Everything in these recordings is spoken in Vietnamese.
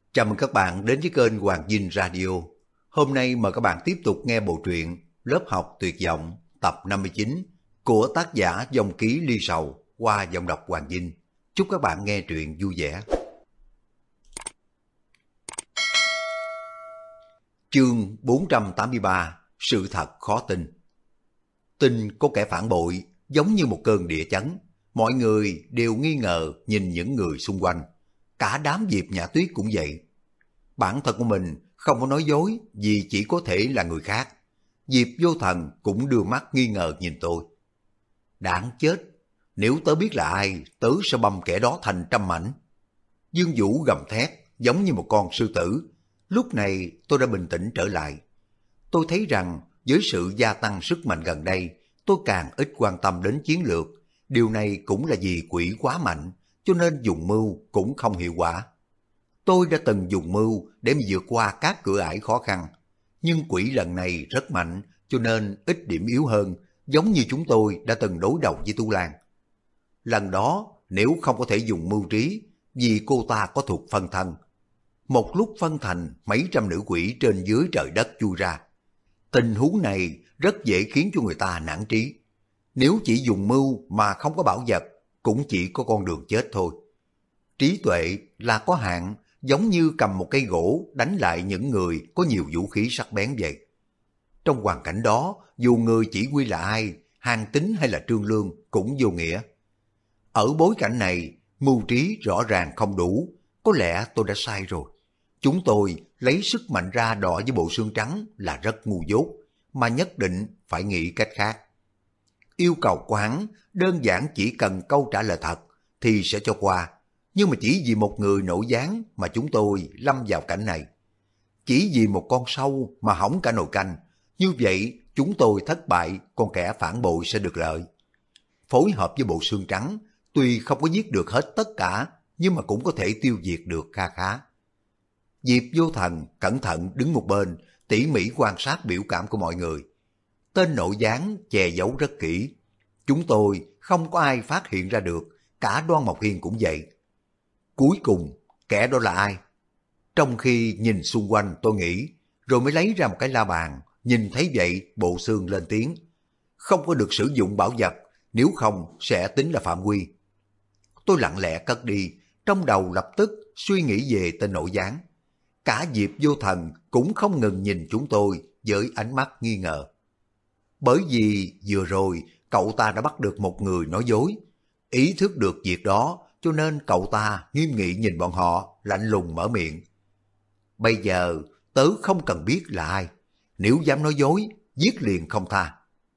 Chào mừng các bạn đến với kênh Hoàng Dinh Radio. Hôm nay mời các bạn tiếp tục nghe bộ truyện Lớp học tuyệt vọng tập 59 của tác giả Dòng Ký Ly Sầu qua giọng đọc Hoàng Dinh. Chúc các bạn nghe truyện vui vẻ. Chương 483: Sự thật khó tin. Tin có kẻ phản bội giống như một cơn địa chấn. Mọi người đều nghi ngờ nhìn những người xung quanh. Cả đám Diệp Nhã Tuyết cũng vậy. Bản thân của mình không có nói dối vì chỉ có thể là người khác. Diệp Vô Thần cũng đưa mắt nghi ngờ nhìn tôi. Đáng chết, nếu tớ biết là ai, tớ sẽ băm kẻ đó thành trăm mảnh. Dương Vũ gầm thét giống như một con sư tử. Lúc này tôi đã bình tĩnh trở lại. Tôi thấy rằng với sự gia tăng sức mạnh gần đây, tôi càng ít quan tâm đến chiến lược. Điều này cũng là vì quỷ quá mạnh, cho nên dùng mưu cũng không hiệu quả. Tôi đã từng dùng mưu để mà vượt qua các cửa ải khó khăn, nhưng quỷ lần này rất mạnh cho nên ít điểm yếu hơn, giống như chúng tôi đã từng đối đầu với Tu Lan. Lần đó nếu không có thể dùng mưu trí, vì cô ta có thuộc phân thân. Một lúc phân thành mấy trăm nữ quỷ trên dưới trời đất chui ra. Tình huống này rất dễ khiến cho người ta nản trí. Nếu chỉ dùng mưu mà không có bảo vật, cũng chỉ có con đường chết thôi. Trí tuệ là có hạn, giống như cầm một cây gỗ đánh lại những người có nhiều vũ khí sắc bén vậy. Trong hoàn cảnh đó, dù người chỉ huy là ai, Hàn Tín hay là Trương Lương cũng vô nghĩa. Ở bối cảnh này, mưu trí rõ ràng không đủ, có lẽ tôi đã sai rồi. Chúng tôi lấy sức mạnh ra đọ với bộ xương trắng là rất ngu dốt, mà nhất định phải nghĩ cách khác. Yêu cầu của hắn đơn giản chỉ cần câu trả lời thật thì sẽ cho qua. Nhưng mà chỉ vì một người nổi gián mà chúng tôi lâm vào cảnh này. Chỉ vì một con sâu mà hỏng cả nồi canh, như vậy chúng tôi thất bại, con kẻ phản bội sẽ được lợi. Phối hợp với bộ xương trắng, tuy không có giết được hết tất cả, nhưng mà cũng có thể tiêu diệt được kha khá. Diệp Vô Thần cẩn thận đứng một bên, tỉ mỉ quan sát biểu cảm của mọi người. Tên nội gián che giấu rất kỹ. Chúng tôi không có ai phát hiện ra được, cả Đoan Mộc Hiên cũng vậy. Cuối cùng, kẻ đó là ai? Trong khi nhìn xung quanh tôi nghĩ, rồi mới lấy ra một cái la bàn, nhìn thấy vậy Bộ Xương lên tiếng. Không có được sử dụng bảo vật, nếu không sẽ tính là phạm quy. Tôi lặng lẽ cất đi, trong đầu lập tức suy nghĩ về tên nội gián. Cả Diệp Vô Thần cũng không ngừng nhìn chúng tôi với ánh mắt nghi ngờ. Bởi vì vừa rồi cậu ta đã bắt được một người nói dối. Ý thức được việc đó, cho nên cậu ta nghiêm nghị nhìn bọn họ, lạnh lùng mở miệng. Bây giờ tớ không cần biết là ai, nếu dám nói dối, giết liền không tha.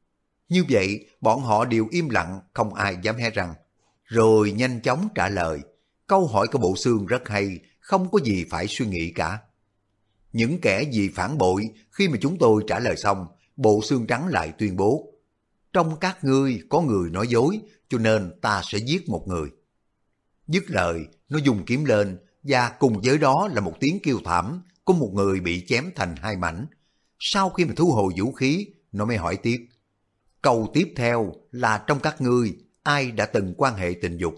Như vậy bọn họ đều im lặng, không ai dám hé răng. Rồi nhanh chóng trả lời. Câu hỏi của Bộ Xương rất hay, không có gì phải suy nghĩ cả. Những kẻ gì phản bội, khi mà chúng tôi trả lời xong, Bộ Xương Trắng lại tuyên bố. Trong các ngươi có người nói dối, cho nên ta sẽ giết một người. Dứt lời, nó dùng kiếm lên, và cùng với đó là một tiếng kêu thảm, có một người bị chém thành hai mảnh. Sau khi mà thu hồi vũ khí, nó mới hỏi tiếp. Câu tiếp theo là trong các ngươi, ai đã từng quan hệ tình dục?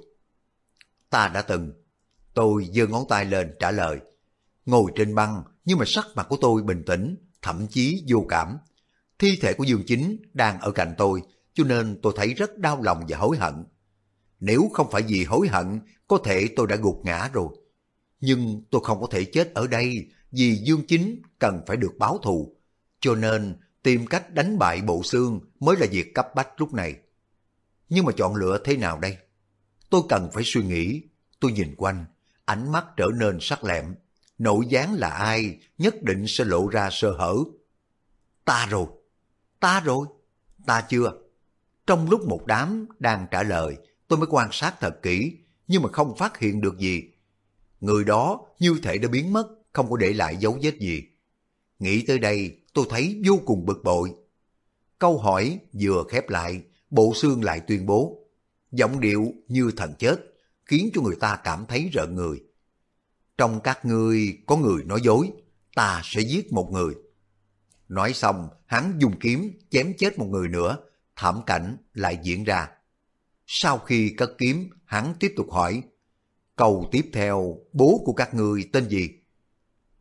Ta đã từng. Tôi giơ ngón tay lên trả lời. Ngồi trên băng, nhưng mà sắc mặt của tôi bình tĩnh, thậm chí vô cảm. Thi thể của Dương Chính đang ở cạnh tôi, cho nên tôi thấy rất đau lòng và hối hận. Nếu không phải vì hối hận, có thể tôi đã gục ngã rồi. Nhưng tôi không có thể chết ở đây, vì Dương Chính cần phải được báo thù. Cho nên tìm cách đánh bại Bộ Xương mới là việc cấp bách lúc này. Nhưng mà chọn lựa thế nào đây? Tôi cần phải suy nghĩ. Tôi nhìn quanh, ánh mắt trở nên sắc lẹm. Nội gián là ai, nhất định sẽ lộ ra sơ hở. Ta rồi, ta rồi, ta chưa. Trong lúc một đám đang trả lời, tôi mới quan sát thật kỹ, nhưng mà không phát hiện được gì. Người đó như thể đã biến mất, không có để lại dấu vết gì. Nghĩ tới đây, tôi thấy vô cùng bực bội. Câu hỏi vừa khép lại, Bộ Xương lại tuyên bố. Giọng điệu như thần chết, khiến cho người ta cảm thấy rợn người. Trong các ngươi có người nói dối, ta sẽ giết một người. Nói xong, hắn dùng kiếm chém chết một người nữa, thảm cảnh lại diễn ra. Sau khi cất kiếm, hắn tiếp tục hỏi. Câu tiếp theo, bố của các ngươi tên gì?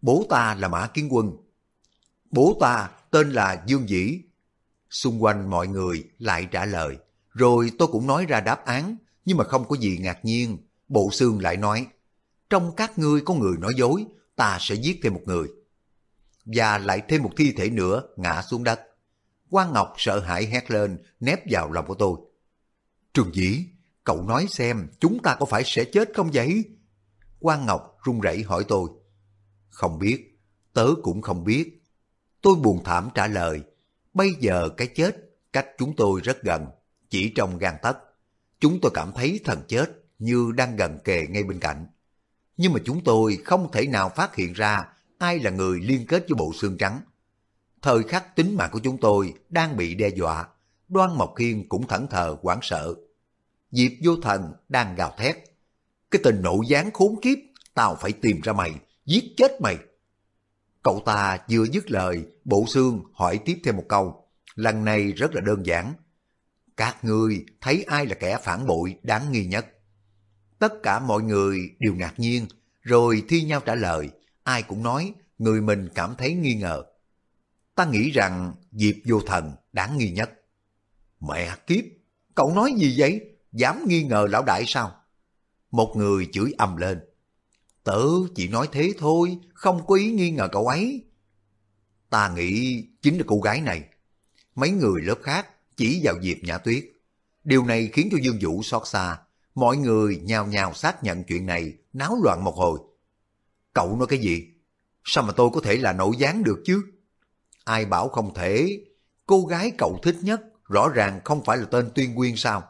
Bố ta là Mã Kiến Quân. Bố ta tên là Dương Dĩ. Xung quanh mọi người lại trả lời. Rồi tôi cũng nói ra đáp án, nhưng mà không có gì ngạc nhiên. Bộ xương lại nói, trong các ngươi có người nói dối, ta sẽ giết thêm một người. Và lại thêm một thi thể nữa ngã xuống đất. Quan Ngọc sợ hãi hét lên, nép vào lòng của tôi. Trường Dĩ, cậu nói xem chúng ta có phải sẽ chết không vậy? Quan Ngọc run rẩy hỏi tôi. Không biết, tớ cũng không biết. Tôi buồn thảm trả lời. Bây giờ cái chết cách chúng tôi rất gần, chỉ trong gang tấc. Chúng tôi cảm thấy thần chết như đang gần kề ngay bên cạnh. Nhưng mà chúng tôi không thể nào phát hiện ra ai là người liên kết với bộ xương trắng. Thời khắc tính mạng của chúng tôi đang bị đe dọa, Đoan Mộc Khiên cũng thẫn thờ hoảng sợ. Diệp Vô Thần đang gào thét. Cái tên nộ gián khốn kiếp, tao phải tìm ra mày, giết chết mày. Cậu ta vừa dứt lời, bộ xương hỏi tiếp thêm một câu. Lần này rất là đơn giản. Các ngươi thấy ai là kẻ phản bội đáng nghi nhất? Tất cả mọi người đều ngạc nhiên, rồi thi nhau trả lời. Ai cũng nói người mình cảm thấy nghi ngờ. Ta nghĩ rằng Diệp Vô Thần đáng nghi nhất. Mẹ kiếp, cậu nói gì vậy? Dám nghi ngờ lão đại sao? Một người chửi ầm lên. Tớ chỉ nói thế thôi, không có ý nghi ngờ cậu ấy. Ta nghĩ chính là cô gái này. Mấy người lớp khác chỉ vào Diệp Nhã Tuyết. Điều này khiến cho Dương Vũ xót xa. Mọi người nhao nhao xác nhận chuyện này, náo loạn một hồi. Cậu nói cái gì? Sao mà tôi có thể là nội gián được chứ? Ai bảo không thể? Cô gái cậu thích nhất rõ ràng không phải là tên Tuyên Quyên sao?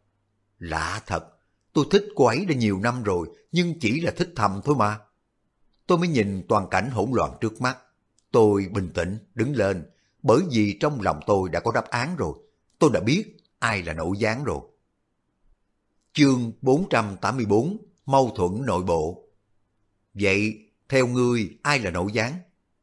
Lạ thật, tôi thích cô ấy đã nhiều năm rồi, nhưng chỉ là thích thầm thôi mà. Tôi mới nhìn toàn cảnh hỗn loạn trước mắt. Tôi bình tĩnh đứng lên, bởi vì trong lòng tôi đã có đáp án rồi. Tôi đã biết ai là nội gián rồi. Chương 484, mâu thuẫn nội bộ. Vậy, theo ngươi ai là nội gián?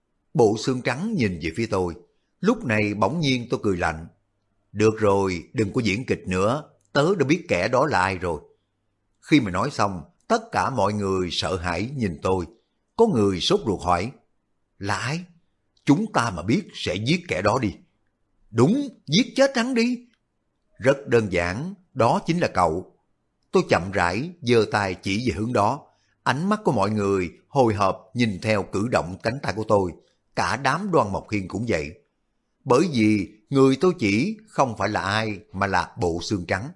Bộ xương trắng nhìn về phía tôi. Lúc này bỗng nhiên tôi cười lạnh. Được rồi, đừng có diễn kịch nữa, tớ đã biết kẻ đó là ai rồi. Khi mà nói xong, tất cả mọi người sợ hãi nhìn tôi. Có người sốt ruột hỏi. Là ai? Chúng ta mà biết sẽ giết kẻ đó đi. Đúng, giết chết hắn đi. Rất đơn giản, đó chính là cậu. Tôi chậm rãi giơ tay chỉ về hướng đó. Ánh mắt của mọi người hồi hộp nhìn theo cử động cánh tay của tôi. Cả đám Đoan Mộc Khiên cũng vậy. Bởi vì người tôi chỉ không phải là ai mà là bộ xương trắng.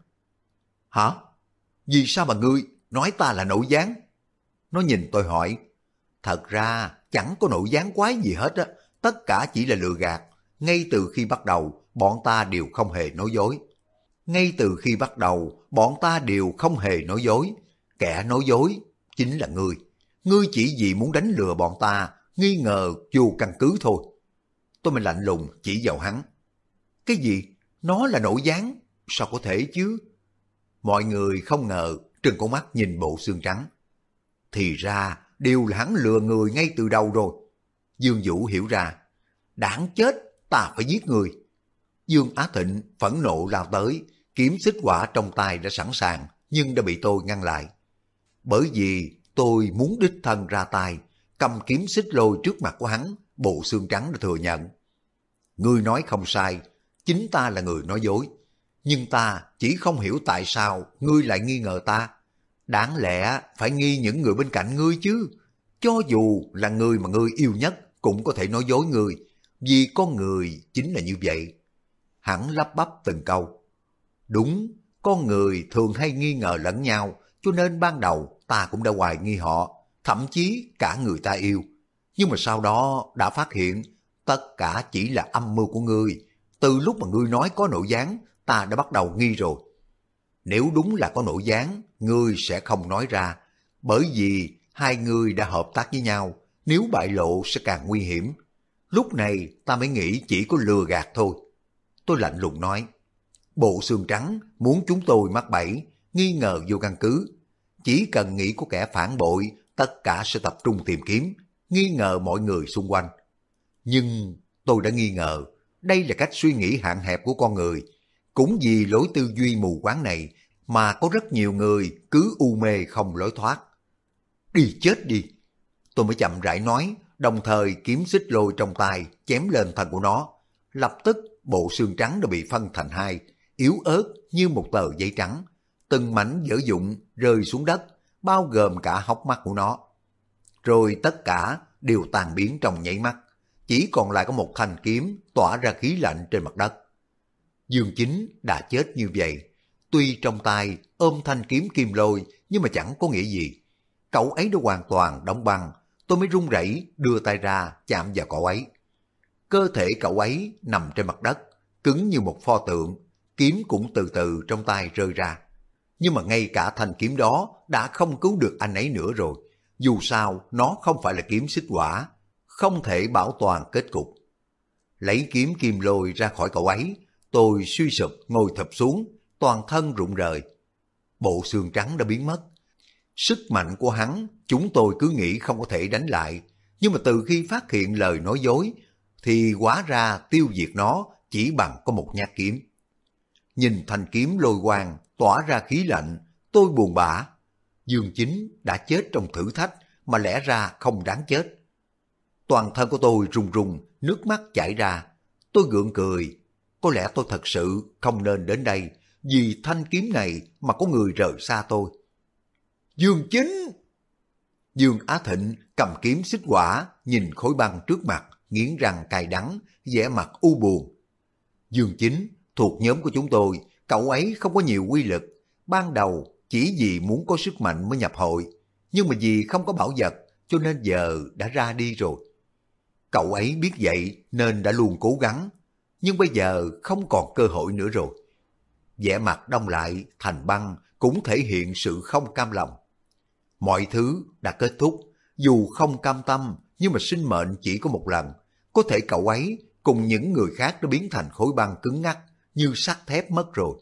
Hả? Vì sao mà ngươi nói ta là nội gián? Nó nhìn tôi hỏi. Thật ra chẳng có nội gián quái gì hết á. Tất cả chỉ là lừa gạt. Ngay từ khi bắt đầu, bọn ta đều không hề nói dối. Ngay từ khi bắt đầu, bọn ta đều không hề nói dối. Kẻ nói dối chính là ngươi. Ngươi chỉ vì muốn đánh lừa bọn ta, nghi ngờ vô căn cứ thôi. Tôi mới lạnh lùng chỉ vào hắn. Cái gì? Nó là nội gián? Sao có thể chứ? Mọi người không ngờ, trừng con mắt nhìn bộ xương trắng. Thì ra, đều là hắn lừa người ngay từ đầu rồi. Dương Vũ hiểu ra. Đáng chết, ta phải giết người. Dương Á Thịnh phẫn nộ lao tới, kiếm xích hỏa trong tay đã sẵn sàng, nhưng đã bị tôi ngăn lại. Bởi vì tôi muốn đích thân ra tay, cầm kiếm xích lôi trước mặt của hắn, bộ xương trắng đã thừa nhận. Ngươi nói không sai, chính ta là người nói dối. Nhưng ta chỉ không hiểu tại sao ngươi lại nghi ngờ ta. Đáng lẽ phải nghi những người bên cạnh ngươi chứ. Cho dù là người mà ngươi yêu nhất cũng có thể nói dối ngươi, vì con người chính là như vậy. Hắn lắp bắp từng câu. Đúng, con người thường hay nghi ngờ lẫn nhau, cho nên ban đầu ta cũng đã hoài nghi họ, thậm chí cả người ta yêu. Nhưng mà sau đó đã phát hiện tất cả chỉ là âm mưu của ngươi. Từ lúc mà ngươi nói có nội gián, ta đã bắt đầu nghi rồi. Nếu đúng là có nội gián, ngươi sẽ không nói ra, bởi vì hai ngươi đã hợp tác với nhau, nếu bại lộ sẽ càng nguy hiểm. Lúc này ta mới nghĩ chỉ có lừa gạt thôi. Tôi lạnh lùng nói, bộ xương trắng muốn chúng tôi mắc bẫy, nghi ngờ vô căn cứ. Chỉ cần nghĩ có kẻ phản bội, tất cả sẽ tập trung tìm kiếm, nghi ngờ mọi người xung quanh. Nhưng tôi đã nghi ngờ, đây là cách suy nghĩ hạn hẹp của con người. Cũng vì lối tư duy mù quáng này mà có rất nhiều người cứ u mê không lối thoát. Đi chết đi! Tôi mới chậm rãi nói, đồng thời kiếm xích lôi trong tay chém lên thân của nó. Lập tức bộ xương trắng đã bị phân thành hai, yếu ớt như một tờ giấy trắng. Từng mảnh vỡ vụn rơi xuống đất, bao gồm cả hốc mắt của nó. Rồi tất cả đều tan biến trong nháy mắt, chỉ còn lại có một thanh kiếm tỏa ra khí lạnh trên mặt đất. Dương Chính đã chết như vậy, tuy trong tay ôm thanh kiếm kim lôi nhưng mà chẳng có nghĩa gì. Cậu ấy đã hoàn toàn đóng băng, tôi mới run rẩy đưa tay ra chạm vào cậu ấy. Cơ thể cậu ấy nằm trên mặt đất, cứng như một pho tượng, kiếm cũng từ từ trong tay rơi ra. Nhưng mà ngay cả thanh kiếm đó đã không cứu được anh ấy nữa rồi. Dù sao, nó không phải là kiếm xích hỏa, không thể bảo toàn kết cục. Lấy kiếm kim lôi ra khỏi cậu ấy, tôi suy sụp ngồi thụp xuống, toàn thân rụng rời. Bộ xương trắng đã biến mất. Sức mạnh của hắn, chúng tôi cứ nghĩ không có thể đánh lại. Nhưng mà từ khi phát hiện lời nói dối, thì hóa ra tiêu diệt nó chỉ bằng có một nhát kiếm. Nhìn thanh kiếm lôi quang tỏa ra khí lạnh, tôi buồn bã. Dương Chính đã chết trong thử thách mà lẽ ra không đáng chết. Toàn thân của tôi run run, nước mắt chảy ra. Tôi gượng cười. Có lẽ tôi thật sự không nên đến đây, vì thanh kiếm này mà có người rời xa tôi. Dương Chính! Dương Á Thịnh cầm kiếm xích hỏa, nhìn khối băng trước mặt, nghiến răng cay đắng, vẻ mặt u buồn. Dương Chính, thuộc nhóm của chúng tôi, cậu ấy không có nhiều quy lực. Ban đầu chỉ vì muốn có sức mạnh mới nhập hội, nhưng mà vì không có bảo vật cho nên giờ đã ra đi rồi. Cậu ấy biết vậy nên đã luôn cố gắng, nhưng bây giờ không còn cơ hội nữa rồi. Vẻ mặt đông lại thành băng cũng thể hiện sự không cam lòng. Mọi thứ đã kết thúc, dù không cam tâm nhưng mà sinh mệnh chỉ có một lần. Có thể cậu ấy cùng những người khác đã biến thành khối băng cứng ngắc như sắt thép mất rồi.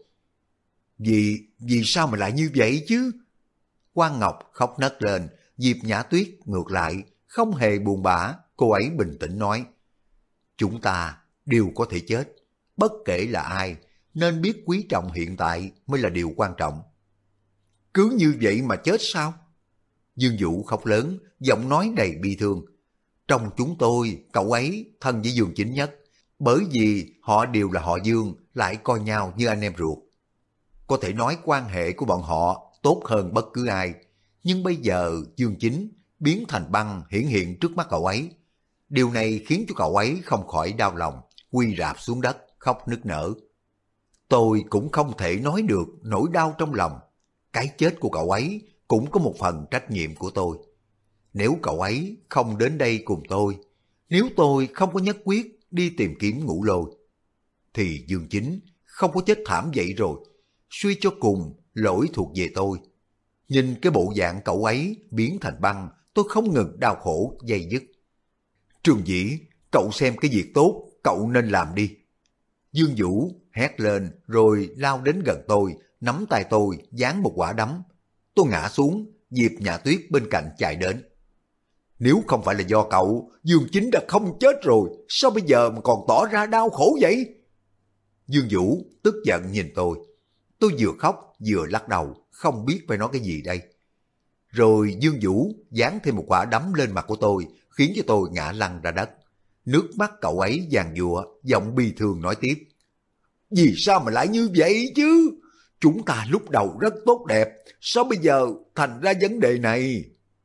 Vì sao mà lại như vậy chứ? Quan Ngọc khóc nấc lên, Diệp Nhã Tuyết ngược lại, không hề buồn bã, cô ấy bình tĩnh nói. Chúng ta đều có thể chết, bất kể là ai, nên biết quý trọng hiện tại mới là điều quan trọng. Cứ như vậy mà chết sao? Dương Vũ khóc lớn, giọng nói đầy bi thương. Trong chúng tôi, cậu ấy thân với Dương Chính nhất, bởi vì họ đều là họ Dương, lại coi nhau như anh em ruột. Có thể nói quan hệ của bọn họ tốt hơn bất cứ ai, nhưng bây giờ Dương Chính biến thành băng hiển hiện trước mắt cậu ấy. Điều này khiến cho cậu ấy không khỏi đau lòng, quy rạp xuống đất, khóc nức nở. Tôi cũng không thể nói được nỗi đau trong lòng. Cái chết của cậu ấy cũng có một phần trách nhiệm của tôi. Nếu cậu ấy không đến đây cùng tôi, nếu tôi không có nhất quyết đi tìm kiếm Ngũ Lôi, thì Dương Chính không có chết thảm vậy rồi. Suy cho cùng, lỗi thuộc về tôi. Nhìn cái bộ dạng cậu ấy biến thành băng, tôi không ngừng đau khổ dây dứt. Trương Dĩ, cậu xem cái việc tốt, cậu nên làm đi. Dương Vũ hét lên rồi lao đến gần tôi, nắm tay tôi, giáng một quả đấm. Tôi ngã xuống, Diệp Nhã Tuyết bên cạnh chạy đến. Nếu không phải là do cậu, Dương Chính đã không chết rồi, sao bây giờ mà còn tỏ ra đau khổ vậy? Dương Vũ tức giận nhìn tôi. Tôi vừa khóc vừa lắc đầu, không biết phải nói cái gì đây. Rồi Dương Vũ giáng thêm một quả đấm lên mặt của tôi, khiến cho tôi ngã lăn ra đất. Nước mắt cậu ấy giàn giụa, giọng bi thương nói tiếp. Vì sao mà lại như vậy chứ? Chúng ta lúc đầu rất tốt đẹp, sao bây giờ thành ra vấn đề này?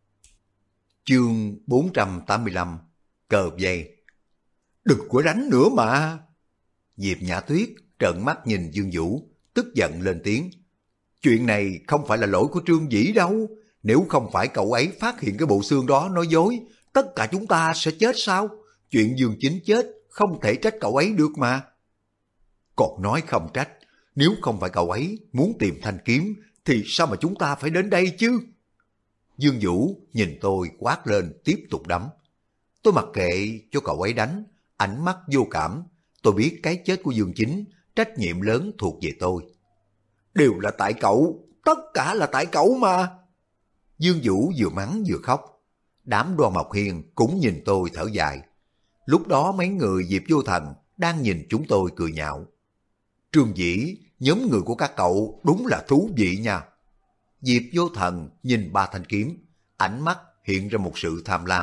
Chương 485 Cờ vây. Đừng có đánh nữa mà. Diệp Nhã Tuyết trợn mắt nhìn Dương Vũ, tức giận lên tiếng. Chuyện này không phải là lỗi của Trương Dĩ đâu. Nếu không phải cậu ấy phát hiện cái bộ xương đó nói dối, tất cả chúng ta sẽ chết sao? Chuyện Dương Chính chết không thể trách cậu ấy được mà. Còn nói không trách, nếu không phải cậu ấy muốn tìm thanh kiếm, thì sao mà chúng ta phải đến đây chứ? Dương Vũ nhìn tôi quát lên tiếp tục đấm. Tôi mặc kệ cho cậu ấy đánh, ánh mắt vô cảm. Tôi biết cái chết của Dương Chính, trách nhiệm lớn thuộc về tôi. Đều là tại cậu, tất cả là tại cậu mà. Dương Vũ vừa mắng vừa khóc. Đám Đoan Mộc Hiền cũng nhìn tôi thở dài. Lúc đó mấy người Diệp Vô Thần đang nhìn chúng tôi cười nhạo. Trương Dĩ, nhóm người của các cậu đúng là thú vị nha. Diệp Vô Thần nhìn ba thanh kiếm, ánh mắt hiện ra một sự tham lam,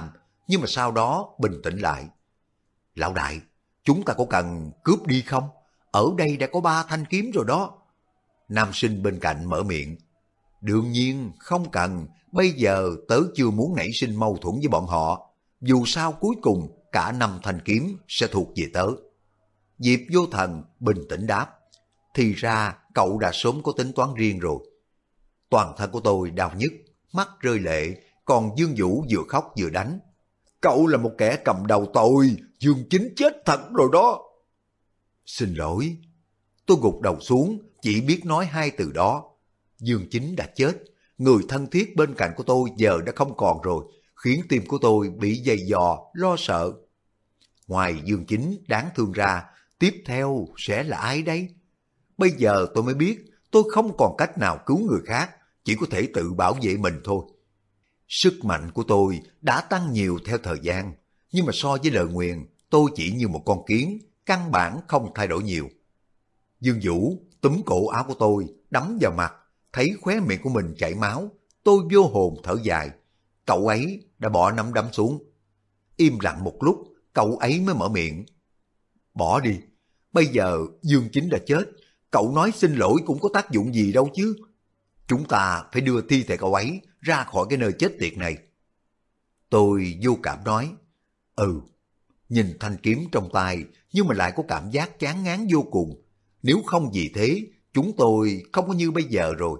nhưng mà sau đó bình tĩnh lại. Lão đại, chúng ta có cần cướp đi không? Ở đây đã có 3 thanh kiếm rồi đó. Nam sinh bên cạnh mở miệng. Đương nhiên không cần, bây giờ tớ chưa muốn nảy sinh mâu thuẫn với bọn họ. Dù sao cuối cùng cả 5 thanh kiếm sẽ thuộc về tớ. Diệp Vô Thần bình tĩnh đáp. Thì ra cậu đã sớm có tính toán riêng rồi. Toàn thân của tôi đau nhức, mắt rơi lệ, còn Dương Vũ vừa khóc vừa đánh. Cậu là một kẻ cầm đầu tội, Dương Chính chết thật rồi đó. Xin lỗi. Tôi gục đầu xuống, chỉ biết nói 2 từ đó. Dương Chính đã chết, người thân thiết bên cạnh của tôi giờ đã không còn rồi, khiến tim của tôi bị dày dò, lo sợ. Ngoài Dương Chính đáng thương ra, tiếp theo sẽ là ai đây? Bây giờ tôi mới biết tôi không còn cách nào cứu người khác, chỉ có thể tự bảo vệ mình thôi. Sức mạnh của tôi đã tăng nhiều theo thời gian, nhưng mà so với lời nguyền, tôi chỉ như một con kiến, căn bản không thay đổi nhiều. Dương Vũ túm cổ áo của tôi, đấm vào mặt, thấy khóe miệng của mình chảy máu, tôi vô hồn thở dài. Cậu ấy đã bỏ nắm đấm xuống. Im lặng một lúc, cậu ấy mới mở miệng. Bỏ đi, bây giờ Dương Chính đã chết, cậu nói xin lỗi cũng có tác dụng gì đâu chứ. Chúng ta phải đưa thi thể cậu ấy ra khỏi cái nơi chết tiệt này. Tôi vô cảm nói. Nhìn thanh kiếm trong tay nhưng mà lại có cảm giác chán ngán vô cùng. Nếu không vì thế, chúng tôi không có như bây giờ rồi.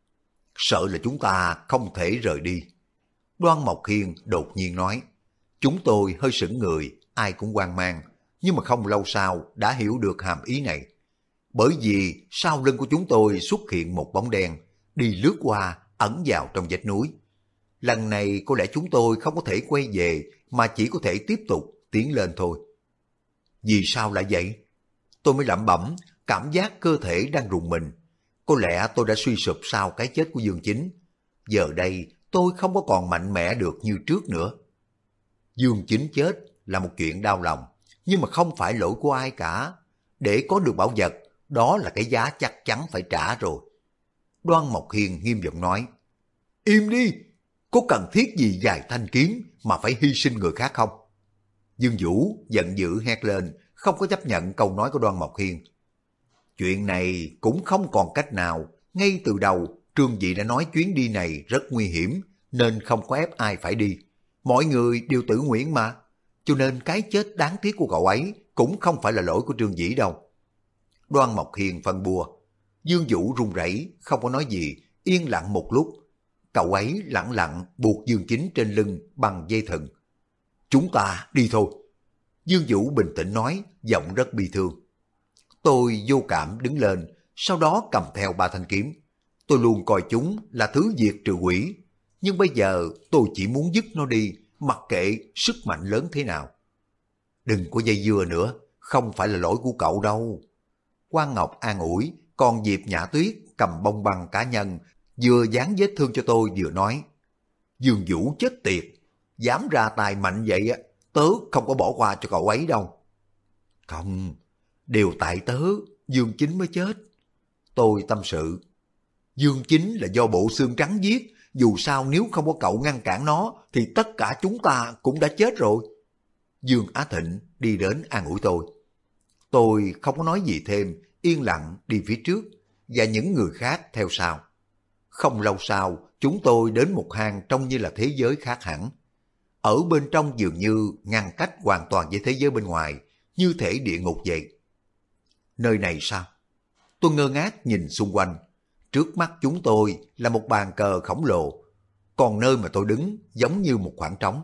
Sợ là chúng ta không thể rời đi. Đoan Mộc Hiên đột nhiên nói. Chúng tôi hơi sững người, ai cũng hoang mang, nhưng mà không lâu sau đã hiểu được hàm ý này. Bởi vì sau lưng của chúng tôi xuất hiện một bóng đen, đi lướt qua, ẩn vào trong vách núi. Lần này có lẽ chúng tôi không có thể quay về, mà chỉ có thể tiếp tục tiến lên thôi. Vì sao lại vậy? Tôi mới lẩm bẩm, cảm giác cơ thể đang rùng mình. Có lẽ tôi đã suy sụp sau cái chết của Dương Chính. Giờ đây tôi không có còn mạnh mẽ được như trước nữa. Dương Chính chết là một chuyện đau lòng, nhưng mà không phải lỗi của ai cả. Để có được bảo vật, đó là cái giá chắc chắn phải trả rồi. Đoan Mộc Hiên nghiêm giọng nói. Im đi, có cần thiết gì dài thanh kiếm mà phải hy sinh người khác không? Dương Vũ giận dữ hét lên, không có chấp nhận câu nói của Đoan Mộc Hiên. Chuyện này cũng không còn cách nào, ngay từ đầu Trương Dị đã nói chuyến đi này rất nguy hiểm, nên không có ép ai phải đi. Mọi người đều tự nguyện mà, cho nên cái chết đáng tiếc của cậu ấy cũng không phải là lỗi của Trương Dĩ đâu. Đoan Mộc Hiền phân bua. Dương Vũ run rẩy không có nói gì, yên lặng một lúc. Cậu ấy lẳng lặng buộc Dương Chính trên lưng bằng dây thừng. Chúng ta đi thôi. Dương Vũ bình tĩnh nói, giọng rất bi thương. Tôi vô cảm đứng lên, sau đó cầm theo 3 thanh kiếm. Tôi luôn coi chúng là thứ diệt trừ quỷ, nhưng bây giờ tôi chỉ muốn dứt nó đi, mặc kệ sức mạnh lớn thế nào. Đừng có dây dưa nữa, không phải là lỗi của cậu đâu. Quan Ngọc an ủi, còn Diệp Nhã Tuyết cầm bông băng cá nhân, vừa dán vết thương cho tôi vừa nói. Dương Vũ chết tiệt, dám ra tài mạnh vậy á, tớ không có bỏ qua cho cậu ấy đâu. Không, đều tại tớ, Dương Chính mới chết. Tôi tâm sự. Dương Chính là do bộ xương trắng giết, dù sao nếu không có cậu ngăn cản nó thì tất cả chúng ta cũng đã chết rồi. Dương Á Thịnh đi đến an ủi tôi. Tôi không có nói gì thêm, yên lặng đi phía trước và những người khác theo sau. Không lâu sau, chúng tôi đến một hang trông như là thế giới khác hẳn. Ở bên trong dường như ngăn cách hoàn toàn với thế giới bên ngoài, như thể địa ngục vậy. Nơi này sao? Tôi ngơ ngác nhìn xung quanh. Trước mắt chúng tôi là một bàn cờ khổng lồ, còn nơi mà tôi đứng giống như một khoảng trống.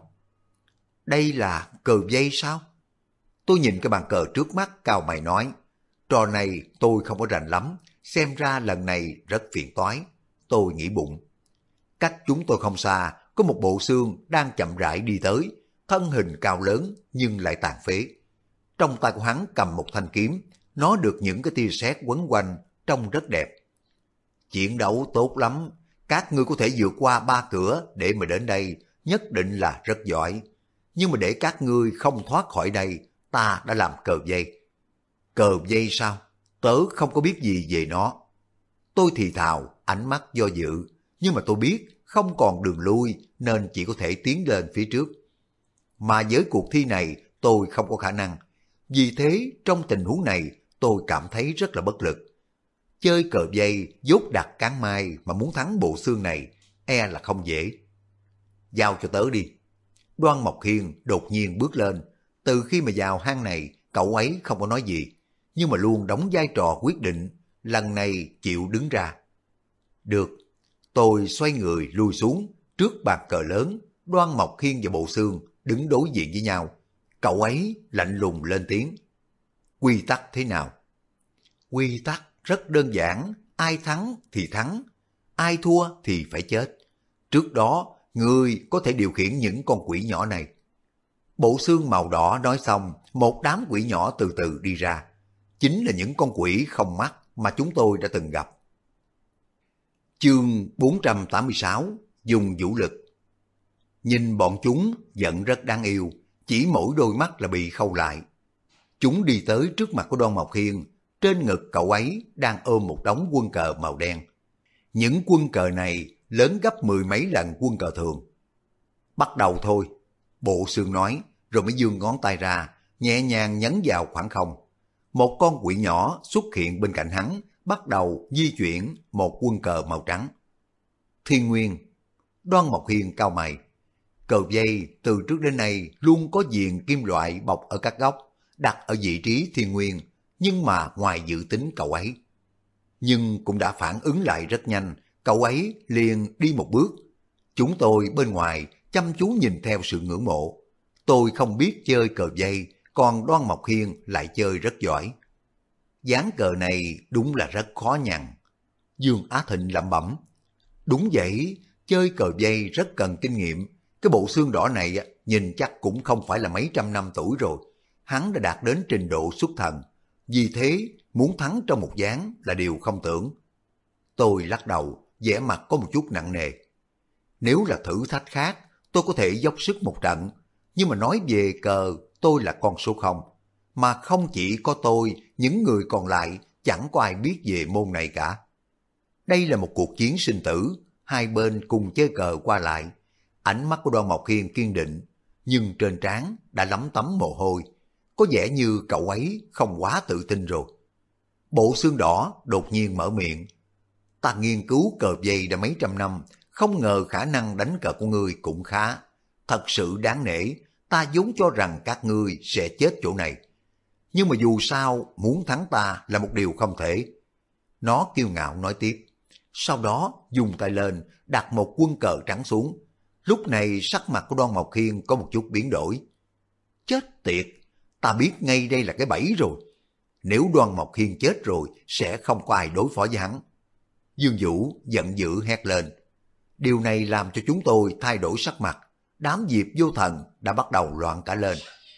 Đây là cờ vây sao? Tôi nhìn cái bàn cờ trước mắt cau mày nói, trò này tôi không có rành lắm, xem ra lần này rất phiền toái. Tôi nghĩ bụng. Cách chúng tôi không xa, có một bộ xương đang chậm rãi đi tới, thân hình cao lớn nhưng lại tàn phế. Trong tay của hắn cầm một thanh kiếm, nó được những cái tia sét quấn quanh, trông rất đẹp. Chiến đấu tốt lắm, các ngươi có thể vượt qua 3 cửa để mà đến đây, nhất định là rất giỏi. Nhưng mà để các ngươi không thoát khỏi đây, ta đã làm cờ vây. Cờ vây sao? Tớ không có biết gì về nó. Tôi thì thào, ánh mắt do dự, nhưng mà tôi biết không còn đường lui nên chỉ có thể tiến lên phía trước. mà với cuộc thi này tôi không có khả năng. Vì thế trong tình huống này tôi cảm thấy rất là bất lực. Chơi cờ vây dốt đặt cán mai mà muốn thắng bộ xương này e là không dễ. Giao cho tớ đi. Đoan Mộc Hiên đột nhiên bước lên. Từ khi mà vào hang này, cậu ấy không có nói gì, nhưng mà luôn đóng vai trò quyết định, lần này chịu đứng ra. Được, tôi xoay người lui xuống, trước bàn cờ lớn, Đoan Mộc Hiên và Bộ Xương đứng đối diện với nhau. Cậu ấy lạnh lùng lên tiếng. Quy tắc thế nào? Quy tắc rất đơn giản, ai thắng thì thắng, ai thua thì phải chết. Trước đó, ngươi có thể điều khiển những con quỷ nhỏ này. Bộ xương màu đỏ nói xong, một đám quỷ nhỏ từ từ đi ra. Chính là những con quỷ không mắt mà chúng tôi đã từng gặp. Chương 486, dùng vũ lực. Nhìn bọn chúng vẫn rất đáng yêu, chỉ mỗi đôi mắt là bị khâu lại. Chúng đi tới trước mặt của Đoan Mộc Hiên, trên ngực cậu ấy đang ôm một đống quân cờ màu đen. Những quân cờ này lớn gấp 10 mấy lần quân cờ thường. Bắt đầu thôi, Bộ Xương nói, rồi mới giương ngón tay ra, nhẹ nhàng nhấn vào khoảng không. Một con quỷ nhỏ xuất hiện bên cạnh hắn, bắt đầu di chuyển một quân cờ màu trắng. Thiên Nguyên. Đoan Mộc Hiên cau mày. Cờ dây từ trước đến nay luôn có viền kim loại bọc ở các góc, đặt ở vị trí Thiên Nguyên, nhưng mà ngoài dự tính cậu ấy. Nhưng cũng đã phản ứng lại rất nhanh, cậu ấy liền đi một bước. Chúng tôi bên ngoài chăm chú nhìn theo sự ngưỡng mộ. Tôi không biết chơi cờ dây, còn Đoan Mộc Hiên lại chơi rất giỏi. Ván cờ này đúng là rất khó nhằn. Dương Á Thịnh lẩm bẩm. Đúng vậy, chơi cờ dây rất cần kinh nghiệm. Cái bộ xương đỏ này nhìn chắc cũng không phải là mấy trăm năm tuổi rồi. Hắn đã đạt đến trình độ xuất thần. Vì thế, muốn thắng trong một ván là điều không tưởng. Tôi lắc đầu, vẻ mặt có một chút nặng nề. Nếu là thử thách khác, tôi có thể dốc sức một trận. Nhưng mà nói về cờ, tôi là con số 0. Mà không chỉ có tôi, những người còn lại chẳng có ai biết về môn này cả. Đây là một cuộc chiến sinh tử, hai bên cùng chơi cờ qua lại. Ánh mắt của Đoan Mộc Hiên kiên định, nhưng trên trán đã lấm tấm mồ hôi. Có vẻ như cậu ấy không quá tự tin rồi. Bộ xương đỏ đột nhiên mở miệng. Ta nghiên cứu cờ vây đã mấy trăm năm, không ngờ khả năng đánh cờ của ngươi cũng khá. Thật sự đáng nể, ta vốn cho rằng các ngươi sẽ chết chỗ này. Nhưng mà dù sao, muốn thắng ta là một điều không thể. Nó kiêu ngạo nói tiếp. Sau đó dùng tay lên, đặt một quân cờ trắng xuống. Lúc này sắc mặt của Đoan Mộc Hiên có một chút biến đổi. Chết tiệt, ta biết ngay đây là cái bẫy rồi. Nếu Đoan Mộc Hiên chết rồi, sẽ không có ai đối phó với hắn. Dương Vũ giận dữ hét lên. Điều này làm cho chúng tôi thay đổi sắc mặt. Đám Diệp Vô Thần đã bắt đầu loạn cả lên.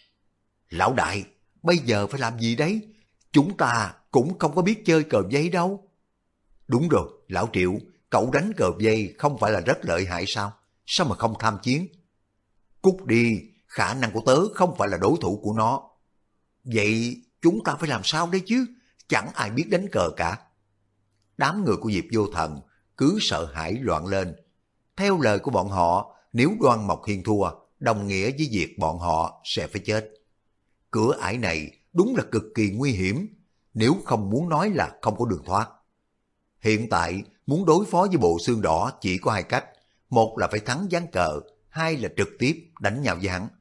Lão đại, bây giờ phải làm gì đấy? Chúng ta cũng không có biết chơi cờ vây đâu. Đúng rồi, Lão Triệu, cậu đánh cờ vây không phải là rất lợi hại sao? Sao mà không tham chiến? Cút đi, khả năng của tớ không phải là đối thủ của nó. Vậy chúng ta phải làm sao đấy chứ? Chẳng ai biết đánh cờ cả. Đám người của Diệp Vô Thần cứ sợ hãi loạn lên. Theo lời của bọn họ, nếu Đoan Mộc Hiên thua, đồng nghĩa với việc bọn họ sẽ phải chết. Cửa ải này đúng là cực kỳ nguy hiểm, nếu không muốn nói là không có đường thoát. Hiện tại, muốn đối phó với bộ xương đỏ chỉ có hai cách. Một là phải thắng ván cờ, hai là trực tiếp đánh nhau với hắn.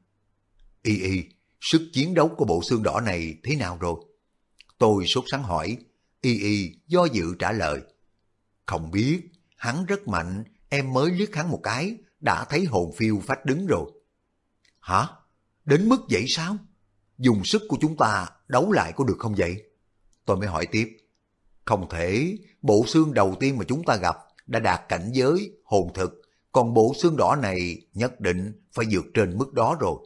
Y, sức chiến đấu của bộ xương đỏ này thế nào rồi? Tôi sốt sắng hỏi. Y do dự trả lời. Không biết, hắn rất mạnh, em mới liếc hắn một cái, đã thấy hồn phiêu phách đứng rồi. Hả? Đến mức vậy sao? Dùng sức của chúng ta đấu lại có được không vậy? Tôi mới hỏi tiếp. Không thể, bộ xương đầu tiên mà chúng ta gặp đã đạt cảnh giới hồn thực, còn bộ xương đỏ này nhất định phải vượt trên mức đó rồi.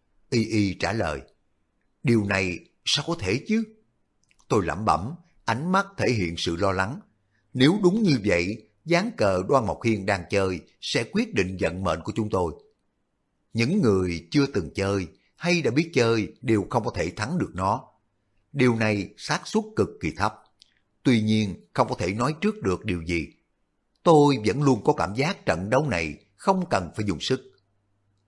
Y trả lời. Điều này sao có thể chứ? Tôi lẩm bẩm, ánh mắt thể hiện sự lo lắng. Nếu đúng như vậy, ván cờ Đoan Mộc Hiên đang chơi sẽ quyết định vận mệnh của chúng tôi. Những người chưa từng chơi hay đã biết chơi đều không có thể thắng được nó. Điều này xác suất cực kỳ thấp. Tuy nhiên không có thể nói trước được điều gì. Tôi vẫn luôn có cảm giác trận đấu này không cần phải dùng sức.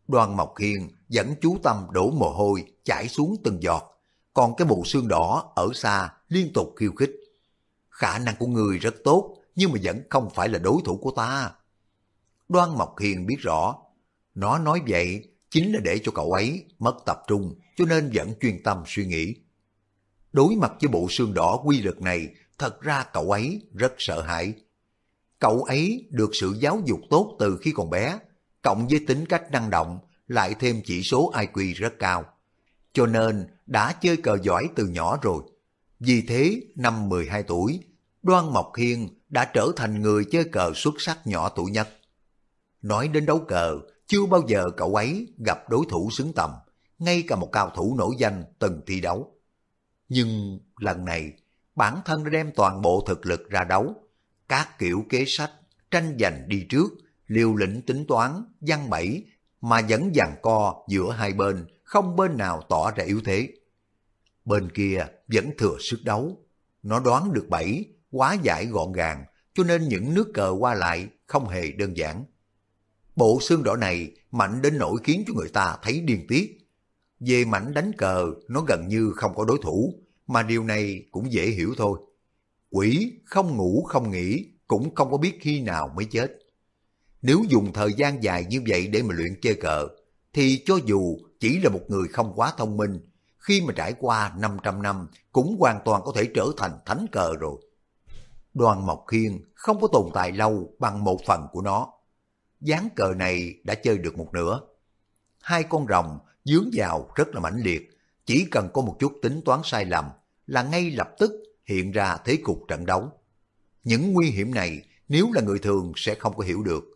Đoan Mộc Khiên vẫn chú tâm đổ mồ hôi chảy xuống từng giọt, còn cái bộ xương đỏ ở xa liên tục khiêu khích. Khả năng của ngươi rất tốt, nhưng mà vẫn không phải là đối thủ của ta. Đoan Mộc Khiên biết rõ, nó nói vậy chính là để cho cậu ấy mất tập trung, cho nên vẫn chuyên tâm suy nghĩ. Đối mặt với bộ xương đỏ quy lực này, thật ra cậu ấy rất sợ hãi. Cậu ấy được sự giáo dục tốt từ khi còn bé, cộng với tính cách năng động, lại thêm chỉ số IQ rất cao. Cho nên đã chơi cờ giỏi từ nhỏ rồi. Vì thế, năm 12 tuổi, Đoan Mộc Khiên đã trở thành người chơi cờ xuất sắc nhỏ tuổi nhất. Nói đến đấu cờ, chưa bao giờ cậu ấy gặp đối thủ xứng tầm, ngay cả một cao thủ nổi danh từng thi đấu. Nhưng lần này, bản thân đã đem toàn bộ thực lực ra đấu. Các kiểu kế sách, tranh giành đi trước, liều lĩnh tính toán, giăng bẫy, mà vẫn giằng co giữa hai bên, không bên nào tỏ ra yếu thế. Bên kia vẫn thừa sức đấu. Nó đoán được bẫy, hóa giải gọn gàng, cho nên những nước cờ qua lại không hề đơn giản. Bộ xương đỏ này mạnh đến nỗi khiến cho người ta thấy điên tiết. Về mảnh đánh cờ, nó gần như không có đối thủ, mà điều này cũng dễ hiểu thôi. Quỷ không ngủ không nghỉ, cũng không có biết khi nào mới chết. Nếu dùng thời gian dài như vậy để mà luyện chơi cờ, thì cho dù chỉ là một người không quá thông minh, khi mà trải qua 500 năm cũng hoàn toàn có thể trở thành thánh cờ rồi. Đoan Mộc Khiên không có tồn tại lâu bằng một phần của nó. Ván cờ này đã chơi được một nửa. Hai con rồng dướng vào rất là mãnh liệt, chỉ cần có một chút tính toán sai lầm là ngay lập tức hiện ra thế cục trận đấu. Những nguy hiểm này nếu là người thường sẽ không có hiểu được.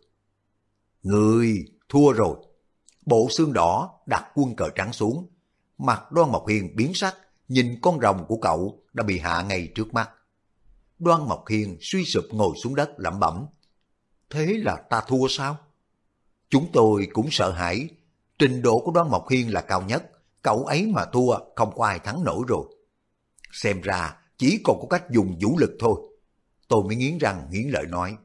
Người thua rồi. Bộ xương đỏ đặt quân cờ trắng xuống. Mặt Đoan Mộc Khiên biến sắc, nhìn con rồng của cậu đã bị hạ ngay trước mắt. Đoan Mộc Khiên suy sụp ngồi xuống đất lẩm bẩm. Thế là ta thua sao? Chúng tôi cũng sợ hãi. Trình độ của Đoan Mộc Khiên là cao nhất, cậu ấy mà thua không có ai thắng nổi rồi. Xem ra chỉ còn có cách dùng vũ lực thôi. Tôi mới nghiến răng nghiến lợi nói.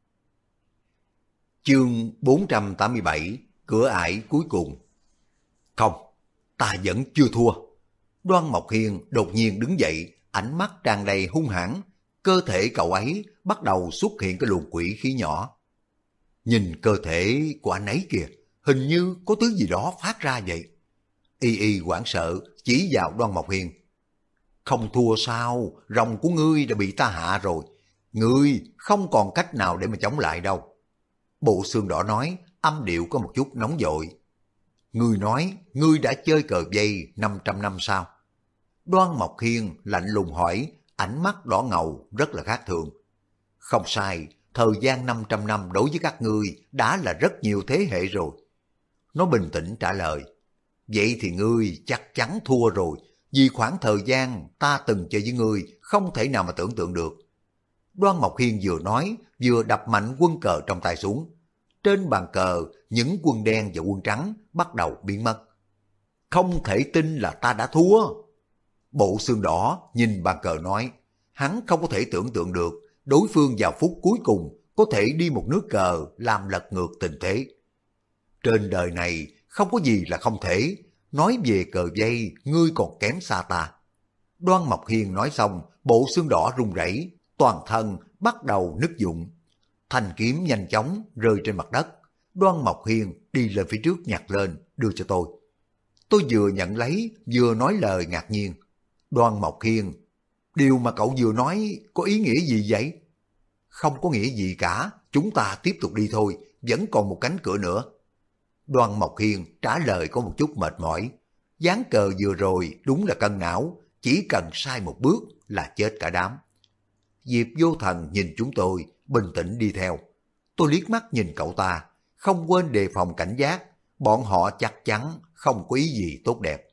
Chương 487, cửa ải cuối cùng. Không, ta vẫn chưa thua. Đoan Mộc Khiên đột nhiên đứng dậy, ánh mắt tràn đầy hung hãn. Cơ thể cậu ấy bắt đầu xuất hiện cái luồng quỷ khí nhỏ. Nhìn cơ thể của anh ấy kìa, hình như có thứ gì đó phát ra vậy. Y Y hoảng sợ chỉ vào Đoan Mộc Khiên. Không thua sao, rồng của ngươi đã bị ta hạ rồi. Ngươi không còn cách nào để mà chống lại đâu. Bộ xương đỏ nói, âm điệu có một chút nóng vội. Ngươi nói, ngươi đã chơi cờ vây 500 năm sao? Đoan Mộc Khiên lạnh lùng hỏi, ánh mắt đỏ ngầu rất là khác thường. Không sai, thời gian 500 năm đối với các ngươi đã là rất nhiều thế hệ rồi. Nó bình tĩnh trả lời. Vậy thì ngươi chắc chắn thua rồi, vì khoảng thời gian ta từng chơi với ngươi không thể nào mà tưởng tượng được. Đoan Mộc Khiên vừa nói, vừa đập mạnh quân cờ trong tay xuống. Trên bàn cờ, những quân đen và quân trắng bắt đầu biến mất. Không thể tin là ta đã thua. Bộ xương đỏ nhìn bàn cờ nói, hắn không có thể tưởng tượng được đối phương vào phút cuối cùng có thể đi một nước cờ làm lật ngược tình thế. Trên đời này không có gì là không thể, nói về cờ vây ngươi còn kém xa ta. Đoan Mộc Hiên nói xong, bộ xương đỏ run rẩy, toàn thân bắt đầu nứt vụn. Thanh kiếm nhanh chóng rơi trên mặt đất. Đoan Mộc Hiên đi lên phía trước nhặt lên, đưa cho tôi. Tôi vừa nhận lấy, vừa nói lời ngạc nhiên. Đoan Mộc Hiên, điều mà cậu vừa nói có ý nghĩa gì vậy? Không có nghĩa gì cả, chúng ta tiếp tục đi thôi, vẫn còn một cánh cửa nữa. Đoan Mộc Hiên trả lời có một chút mệt mỏi. Ván cờ vừa rồi đúng là cân não, chỉ cần sai một bước là chết cả đám. Diệp Vô Thần nhìn chúng tôi, bình tĩnh đi theo. Tôi liếc mắt nhìn cậu ta, không quên đề phòng cảnh giác, bọn họ chắc chắn không có ý gì tốt đẹp.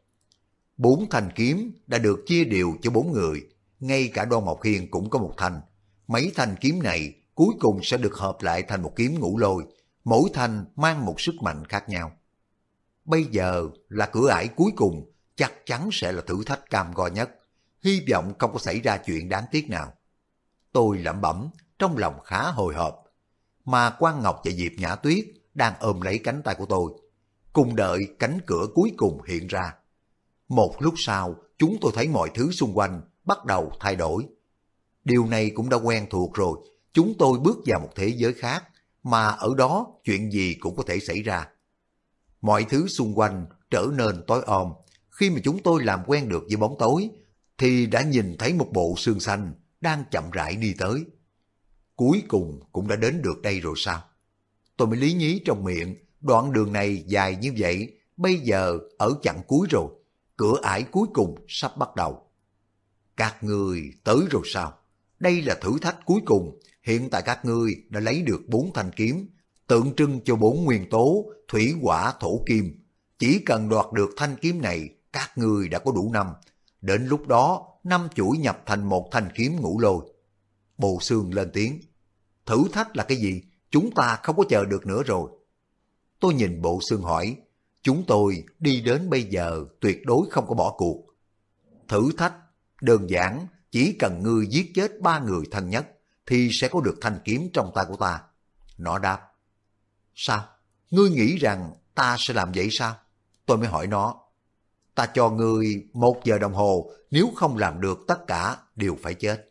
4 thanh kiếm đã được chia đều cho 4 người, ngay cả Đoan Mộc Hiên cũng có một thanh. Mấy thanh kiếm này cuối cùng sẽ được hợp lại thành một kiếm ngũ lôi, mỗi thanh mang một sức mạnh khác nhau. Bây giờ là cửa ải cuối cùng, chắc chắn sẽ là thử thách cam go nhất, hy vọng không có xảy ra chuyện đáng tiếc nào. Tôi lẩm bẩm, trong lòng khá hồi hộp, mà Quan Ngọc và Diệp Nhã Tuyết đang ôm lấy cánh tay của tôi. cùng đợi cánh cửa cuối cùng hiện ra. Một lúc sau, chúng tôi thấy mọi thứ xung quanh bắt đầu thay đổi. Điều này cũng đã quen thuộc rồi, chúng tôi bước vào một thế giới khác, mà ở đó chuyện gì cũng có thể xảy ra. Mọi thứ xung quanh trở nên tối om. Khi mà chúng tôi làm quen được với bóng tối, thì đã nhìn thấy một bộ xương xanh đang chậm rãi đi tới. Cuối cùng cũng đã đến được đây rồi sao? Tôi mới lý nhí trong miệng, đoạn đường này dài như vậy, bây giờ ở chặng cuối rồi, cửa ải cuối cùng sắp bắt đầu. Các ngươi tới rồi sao? Đây là thử thách cuối cùng, hiện tại các ngươi đã lấy được 4 thanh kiếm, tượng trưng cho 4 nguyên tố, thủy hỏa thổ kim. Chỉ cần đoạt được thanh kiếm này, các ngươi đã có đủ 5. Đến lúc đó, 5 chuỗi nhập thành một thanh kiếm ngũ lôi. Bộ xương lên tiếng. Thử thách là cái gì? Chúng ta không có chờ được nữa rồi. Tôi nhìn bộ xương hỏi. Chúng tôi đi đến bây giờ tuyệt đối không có bỏ cuộc. Thử thách, đơn giản, chỉ cần ngươi giết chết 3 người thân nhất, thì sẽ có được thanh kiếm trong tay của ta. Nó đáp. Sao? Ngươi nghĩ rằng ta sẽ làm vậy sao? Tôi mới hỏi nó. Ta cho ngươi 1 giờ đồng hồ, nếu không làm được tất cả đều phải chết.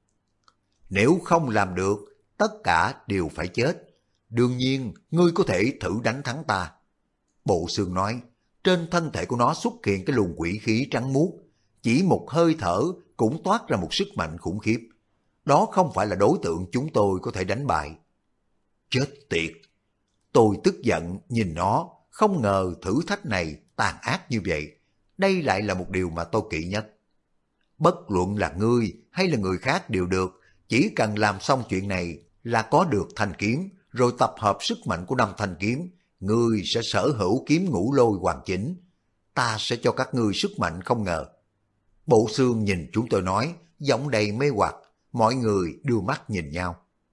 Nếu không làm được, tất cả đều phải chết. Đương nhiên, ngươi có thể thử đánh thắng ta. Bộ xương nói, trên thân thể của nó xuất hiện cái luồng quỷ khí trắng muốt. Chỉ một hơi thở cũng toát ra một sức mạnh khủng khiếp. Đó không phải là đối tượng chúng tôi có thể đánh bại. Chết tiệt! Tôi tức giận nhìn nó, không ngờ thử thách này tàn ác như vậy. Đây lại là một điều mà tôi kỵ nhất. Bất luận là ngươi hay là người khác đều được, chỉ cần làm xong chuyện này là có được thanh kiếm, rồi tập hợp sức mạnh của 5 thanh kiếm, ngươi sẽ sở hữu kiếm ngũ lôi hoàn chỉnh. Ta sẽ cho các ngươi sức mạnh không ngờ. Bộ xương nhìn chúng tôi nói, giọng đầy mê hoặc, mọi người đưa mắt nhìn nhau.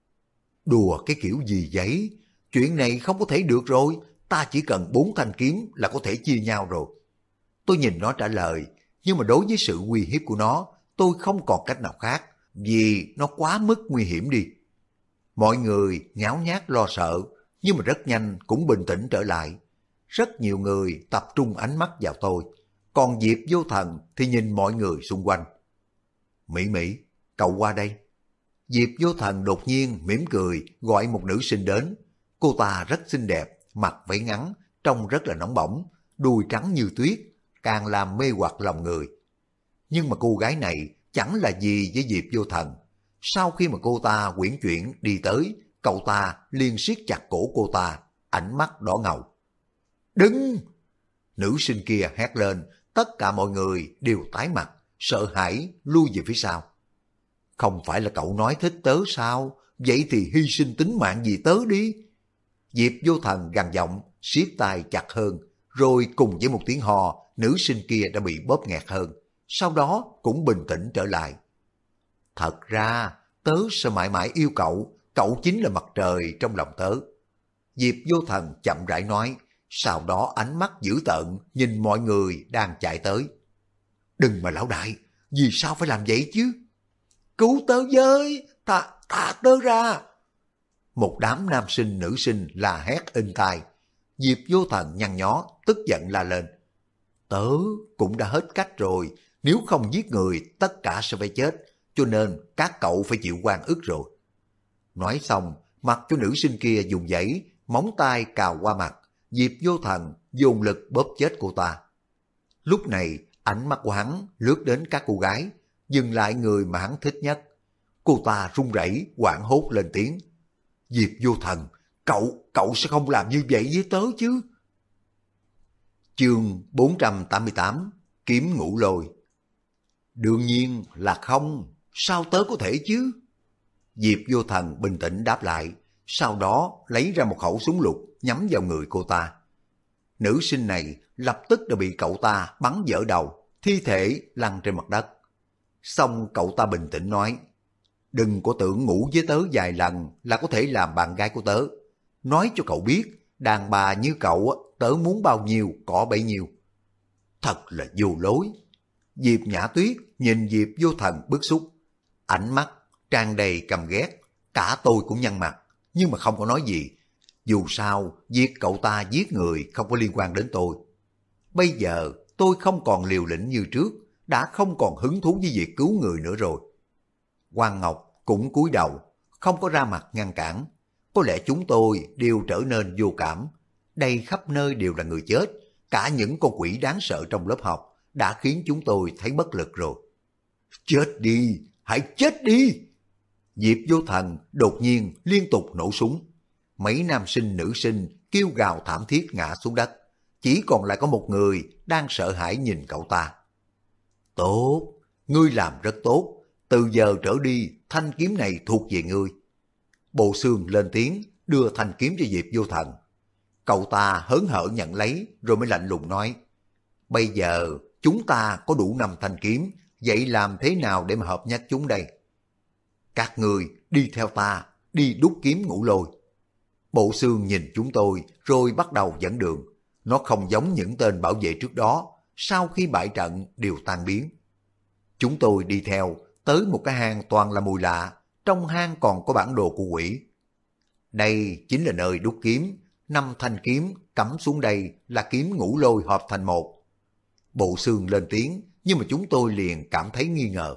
Đùa cái kiểu gì vậy? Chuyện này không có thể được rồi, ta chỉ cần 4 thanh kiếm là có thể chia nhau rồi. Tôi nhìn nó trả lời, nhưng mà đối với sự uy hiếp của nó, tôi không còn cách nào khác, vì nó quá mức nguy hiểm đi. Mọi người nháo nhác lo sợ, nhưng mà rất nhanh cũng bình tĩnh trở lại. Rất nhiều người tập trung ánh mắt vào tôi, còn Diệp Vô Thần thì nhìn mọi người xung quanh. Mỹ Mỹ, cậu qua đây. Diệp Vô Thần đột nhiên mỉm cười gọi một nữ sinh đến. Cô ta rất xinh đẹp, mặc váy ngắn, trông rất là nóng bỏng, đuôi trắng như tuyết, càng làm mê hoặc lòng người. Nhưng mà cô gái này chẳng là gì với Diệp Vô Thần. Sau khi mà cô ta uyển chuyển đi tới, cậu ta liền siết chặt cổ cô ta, ánh mắt đỏ ngầu. Đừng! Nữ sinh kia hét lên, tất cả mọi người đều tái mặt, sợ hãi lui về phía sau. Không phải là cậu nói thích tớ sao? Vậy thì hy sinh tính mạng vì tớ đi. Diệp Vô Thần gằn giọng, siết tay chặt hơn, rồi cùng với một tiếng hò, nữ sinh kia đã bị bóp nghẹt hơn, sau đó cũng bình tĩnh trở lại. Thật ra, tớ sẽ mãi mãi yêu cậu, cậu chính là mặt trời trong lòng tớ. Diệp Vô Thần chậm rãi nói, sau đó ánh mắt dữ tợn nhìn mọi người đang chạy tới. Đừng mà lão đại, vì sao phải làm vậy chứ? Cứu tớ với, thả tớ ra. Một đám nam sinh nữ sinh la hét inh tai. Diệp Vô Thần nhăn nhó, tức giận la lên. Tớ cũng đã hết cách rồi, nếu không giết người tất cả sẽ phải chết, cho nên các cậu phải chịu oan ức rồi. Nói xong, mặc cho nữ sinh kia dùng giấy, móng tay cào qua mặt, Diệp Vô Thần dồn lực bóp chết cô ta. Lúc này, ánh mắt của hắn lướt đến các cô gái, dừng lại người mà hắn thích nhất. Cô ta run rẩy, hoảng hốt lên tiếng. Diệp Vô Thần, cậu sẽ không làm như vậy với tớ chứ? Chương 488, Kiếm Ngũ Lôi. Đương nhiên là không, sao tớ có thể chứ? Diệp Vô Thần bình tĩnh đáp lại, sau đó lấy ra một khẩu súng lục nhắm vào người cô ta. Nữ sinh này lập tức đã bị cậu ta bắn vỡ đầu, thi thể lăn trên mặt đất. Xong cậu ta bình tĩnh nói, đừng có tưởng ngủ với tớ vài lần là có thể làm bạn gái của tớ. Nói cho cậu biết, đàn bà như cậu tớ muốn bao nhiêu có bấy nhiêu. Thật là vô lối. Diệp Nhã Tuyết nhìn Diệp Vô Thần bức xúc, ánh mắt tràn đầy căm ghét, cả tôi cũng nhăn mặt, nhưng mà không có nói gì. Dù sao, việc cậu ta giết người không có liên quan đến tôi. Bây giờ tôi không còn liều lĩnh như trước, đã không còn hứng thú với việc cứu người nữa rồi. Quang Ngọc cũng cúi đầu, không có ra mặt ngăn cản. Có lẽ chúng tôi đều trở nên vô cảm. Đây khắp nơi đều là người chết, cả những con quỷ đáng sợ trong lớp học đã khiến chúng tôi thấy bất lực rồi. Chết đi, hãy chết đi! Diệp Vô Thần đột nhiên liên tục nổ súng. Mấy nam sinh nữ sinh kêu gào thảm thiết ngã xuống đất. Chỉ còn lại có một người đang sợ hãi nhìn cậu ta. Tốt, ngươi làm rất tốt. Từ giờ trở đi, thanh kiếm này thuộc về ngươi. Bộ Xương lên tiếng, đưa thanh kiếm cho Diệp Vô Thần. Cậu ta hớn hở nhận lấy, rồi mới lạnh lùng nói. Bây giờ, chúng ta có đủ 5 thanh kiếm, vậy làm thế nào để mà hợp nhất chúng đây? Các người đi theo ta, đi đúc kiếm Ngũ Lôi. Bộ Xương nhìn chúng tôi, rồi bắt đầu dẫn đường. Nó không giống những tên bảo vệ trước đó, sau khi bại trận đều tan biến. Chúng tôi đi theo, tới một cái hang toàn là mùi lạ, trong hang còn có bản đồ của quỷ. Đây chính là nơi đúc kiếm, 5 thanh kiếm cắm xuống đây là kiếm Ngũ Lôi hợp thành một. Bộ Xương lên tiếng, nhưng mà chúng tôi liền cảm thấy nghi ngờ.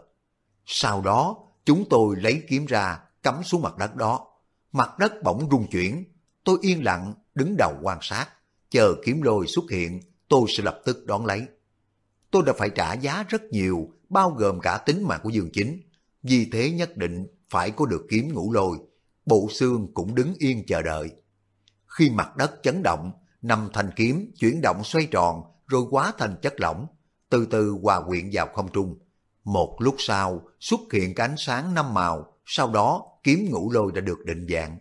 Sau đó, chúng tôi lấy kiếm ra, cắm xuống mặt đất đó. Mặt đất bỗng rung chuyển, tôi yên lặng đứng đầu quan sát, chờ kiếm lôi xuất hiện, tôi sẽ lập tức đón lấy. Tôi đã phải trả giá rất nhiều, bao gồm cả tính mạng của Dương Chính. Vì thế nhất định phải có được kiếm Ngũ Lôi. Bộ Xương cũng đứng yên chờ đợi. Khi mặt đất chấn động, 5 thanh kiếm chuyển động xoay tròn rồi hóa thành chất lỏng, từ từ hòa quyện vào không trung. Một lúc sau xuất hiện cái ánh sáng 5 màu, sau đó kiếm Ngũ Lôi đã được định dạng.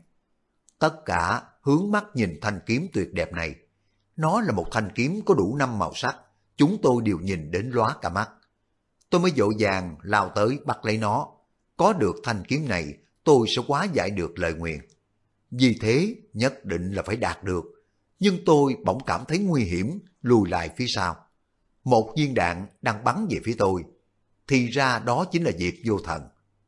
Tất cả hướng mắt nhìn thanh kiếm tuyệt đẹp này. Nó là một thanh kiếm có đủ 5 màu sắc, chúng tôi đều nhìn đến lóa cả mắt. Tôi mới vội vàng lao tới bắt lấy nó. Có được thanh kiếm này, tôi sẽ hóa giải được lời nguyền. Vì thế nhất định là phải đạt được. Nhưng tôi bỗng cảm thấy nguy hiểm, lùi lại phía sau. Một viên đạn đang bắn về phía tôi. Thì ra đó chính là Diệp Vô Thần.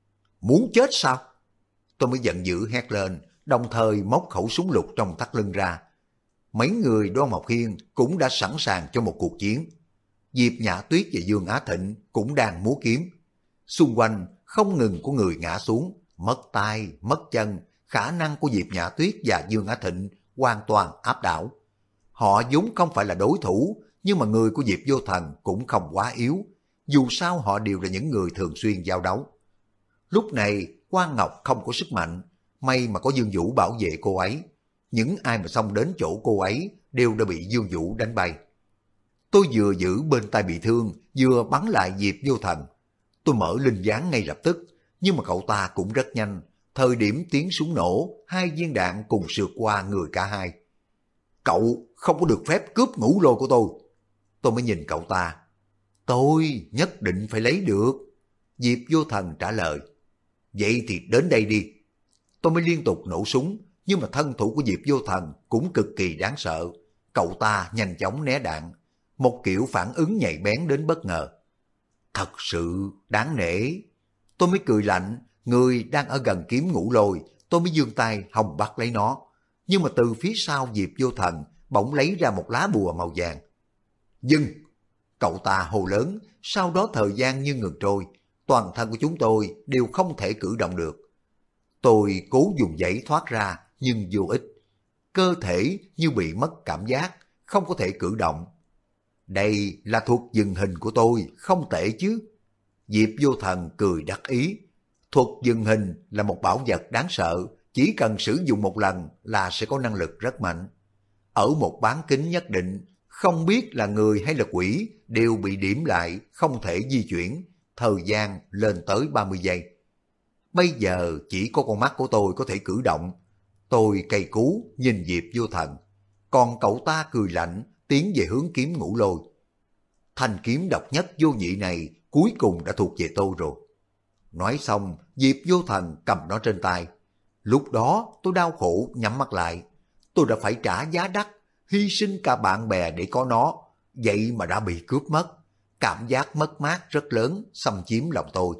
Muốn chết sao? Tôi mới giận dữ hét lên, đồng thời móc khẩu súng lục trong thắt lưng ra. Mấy người Đoan Mộc Hiên cũng đã sẵn sàng cho một cuộc chiến. Diệp Nhã Tuyết và Dương Á Thịnh cũng đang múa kiếm. Xung quanh không ngừng có người ngã xuống, mất tay, mất chân. Khả năng của Diệp Nhã Tuyết và Dương Á Thịnh hoàn toàn áp đảo. Họ vốn không phải là đối thủ, nhưng mà người của Diệp Vô Thần cũng không quá yếu. Dù sao họ đều là những người thường xuyên giao đấu. Lúc này Quang Ngọc không có sức mạnh, may mà có Dương Vũ bảo vệ cô ấy. Những ai mà xông đến chỗ cô ấy đều đã bị Dương Vũ đánh bay. Tôi vừa giữ bên tay bị thương, vừa bắn lại Diệp Vô Thần. Tôi mở linh gián ngay lập tức, nhưng mà cậu ta cũng rất nhanh. Thời điểm tiếng súng nổ, 2 viên đạn cùng sượt qua người cả hai. Cậu không có được phép cướp Ngũ Lôi của tôi. Tôi mới nhìn cậu ta. Tôi nhất định phải lấy được. Diệp Vô Thần trả lời. Vậy thì đến đây đi. Tôi mới liên tục nổ súng, nhưng mà thân thủ của Diệp Vô Thần cũng cực kỳ đáng sợ. Cậu ta nhanh chóng né đạn, một kiểu phản ứng nhạy bén đến bất ngờ. Thật sự đáng nể. Tôi mới cười lạnh, người đang ở gần kiếm Ngũ Lôi, tôi mới giương tay hòng bắt lấy nó. Nhưng mà từ phía sau Diệp Vô Thần bỗng lấy ra một lá bùa màu vàng. Dừng! Cậu ta hô lớn, sau đó thời gian như ngừng trôi, toàn thân của chúng tôi đều không thể cử động được. Tôi cố dùng dãy thoát ra, nhưng vô ích. Cơ thể như bị mất cảm giác, không có thể cử động. Đây là thuật dừng hình của tôi, không tệ chứ. Diệp Vô Thần cười đắc ý. Thuật dừng hình là một bảo vật đáng sợ, chỉ cần sử dụng một lần là sẽ có năng lực rất mạnh. Ở một bán kính nhất định, không biết là người hay là quỷ đều bị điểm lại, không thể di chuyển, thời gian lên tới 30 giây. Bây giờ chỉ có con mắt của tôi có thể cử động. Tôi cay cú nhìn Diệp Vô Thần, còn cậu ta cười lạnh tiến về hướng kiếm Ngũ Lôi. Thanh kiếm độc nhất vô nhị này cuối cùng đã thuộc về tôi rồi. Nói xong, Diệp Vô Thần cầm nó trên tay. Lúc đó tôi đau khổ nhắm mắt lại. Tôi đã phải trả giá đắt, hy sinh cả bạn bè để có nó, vậy mà đã bị cướp mất. Cảm giác mất mát rất lớn xâm chiếm lòng tôi.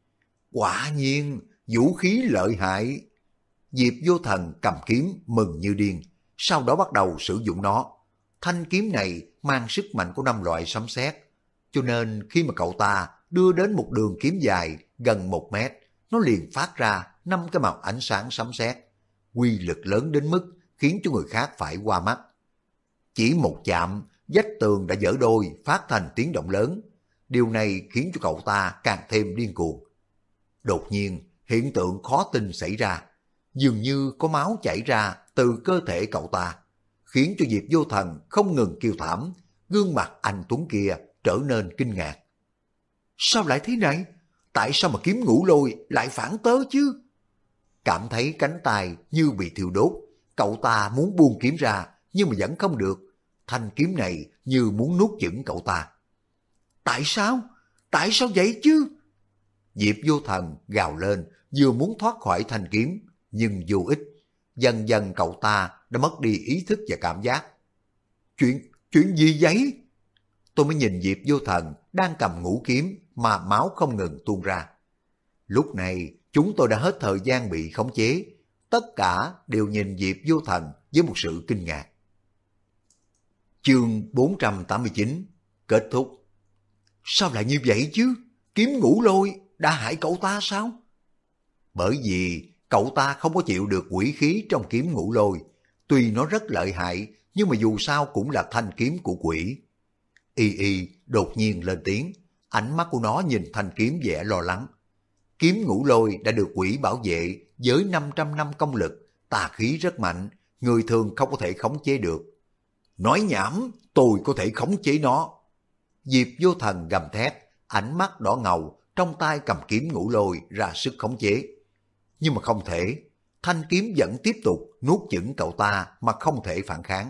Quả nhiên, vũ khí lợi hại. Diệp Vô Thần cầm kiếm mừng như điên. sau đó bắt đầu sử dụng nó. Thanh kiếm này mang sức mạnh của 5 loại sấm sét, cho nên khi mà cậu ta đưa đến một đường kiếm dài gần 1 mét, nó liền phát ra 5 cái màu ánh sáng sấm sét, uy lực lớn đến mức khiến cho người khác phải hoa mắt. Chỉ một chạm, vách tường đã vỡ đôi, phát thành tiếng động lớn. Điều này khiến cho cậu ta càng thêm điên cuồng. Đột nhiên, hiện tượng khó tin xảy ra. Dường như có máu chảy ra từ cơ thể cậu ta, khiến cho Diệp Vô Thần không ngừng kêu thảm, gương mặt anh tuấn kia trở nên kinh ngạc. Sao lại thế này? Tại sao mà kiếm Ngũ Lôi lại phản tớ chứ? Cảm thấy cánh tay như bị thiêu đốt, cậu ta muốn buông kiếm ra nhưng mà vẫn không được. Thanh kiếm này như muốn nuốt chửng cậu ta. Tại sao? Tại sao vậy chứ? Diệp Vô Thần gào lên, vừa muốn thoát khỏi thanh kiếm, nhưng vô ích. Dần dần cậu ta đã mất đi ý thức và cảm giác. Chuyện gì vậy? Tôi mới nhìn Diệp Vô Thần đang cầm ngũ kiếm mà máu không ngừng tuôn ra. Lúc này chúng tôi đã hết thời gian bị khống chế. Tất cả đều nhìn Diệp Vô Thần với một sự kinh ngạc. Chương 489 kết thúc. Sao lại như vậy chứ? Kiếm Ngũ Lôi đã hại cậu ta sao? Bởi vì cậu ta không có chịu được quỷ khí trong kiếm Ngũ Lôi. Tuy nó rất lợi hại, nhưng mà dù sao cũng là thanh kiếm của quỷ. Y Y đột nhiên lên tiếng, ánh mắt của nó nhìn thanh kiếm vẻ lo lắng. Kiếm Ngũ Lôi đã được quỷ bảo vệ với 500 năm công lực, tà khí rất mạnh, người thường không có thể khống chế được. Nói nhảm, tôi có thể khống chế nó. Diệp Vô Thần gầm thét, ánh mắt đỏ ngầu, trong tay cầm kiếm Ngũ Lôi ra sức khống chế. Nhưng mà không thể, thanh kiếm vẫn tiếp tục nuốt chửng cậu ta mà không thể phản kháng.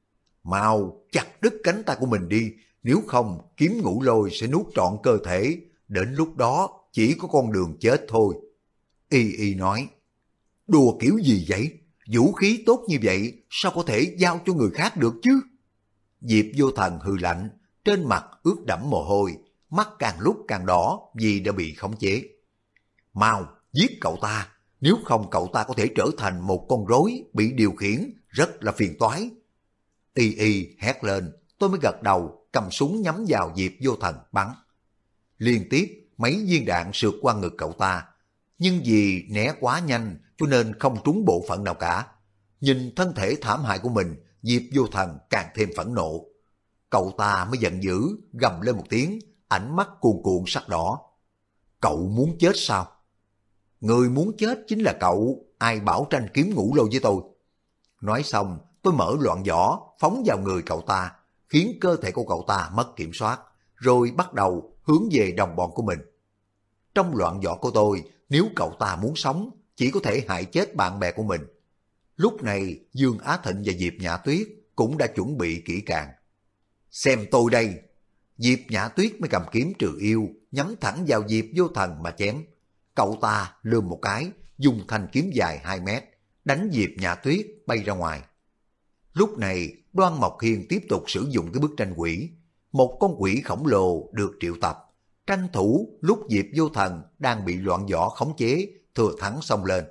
Mau chặt đứt cánh tay của mình đi, nếu không kiếm Ngũ Lôi sẽ nuốt trọn cơ thể, đến lúc đó chỉ có con đường chết thôi. Y Y nói, đùa kiểu gì vậy? Vũ khí tốt như vậy sao có thể giao cho người khác được chứ? Diệp Vô Thần hừ lạnh, trên mặt ướt đẫm mồ hôi, mắt càng lúc càng đỏ vì đã bị khống chế. Mau giết cậu ta, nếu không cậu ta có thể trở thành một con rối bị điều khiển, rất là phiền toái. Y Y hét lên, tôi mới gật đầu, cầm súng nhắm vào Diệp Vô Thần bắn. Liên tiếp mấy viên đạn sượt qua ngực cậu ta, nhưng vì né quá nhanh cho nên không trúng bộ phận nào cả. Nhìn thân thể thảm hại của mình, Diệp Vô Thần càng thêm phẫn nộ. Cậu ta mới giận dữ, gầm lên một tiếng, ánh mắt cuồn cuộn sắc đỏ. Cậu muốn chết sao? Người muốn chết chính là cậu, ai bảo tranh kiếm Ngũ Lôi với tôi. Nói xong, tôi mở loạn giỏ, phóng vào người cậu ta, khiến cơ thể của cậu ta mất kiểm soát, rồi bắt đầu hướng về đồng bọn của mình. Trong loạn giỏ của tôi, nếu cậu ta muốn sống, chỉ có thể hại chết bạn bè của mình. Lúc này, Dương Á Thịnh và Diệp Nhã Tuyết cũng đã chuẩn bị kỹ càng. Xem tôi đây! Diệp Nhã Tuyết mới cầm kiếm trừ yêu, nhắm thẳng vào Diệp Vô Thần mà chém. Cậu ta lườm một cái, dùng thanh kiếm dài 2 mét, đánh Diệp Nhã Tuyết bay ra ngoài. Lúc này, Đoan Mộc Hiên tiếp tục sử dụng cái bức tranh quỷ. Một con quỷ khổng lồ được triệu tập, tranh thủ lúc Diệp Vô Thần đang bị loạn võ khống chế, thừa thắng xông lên.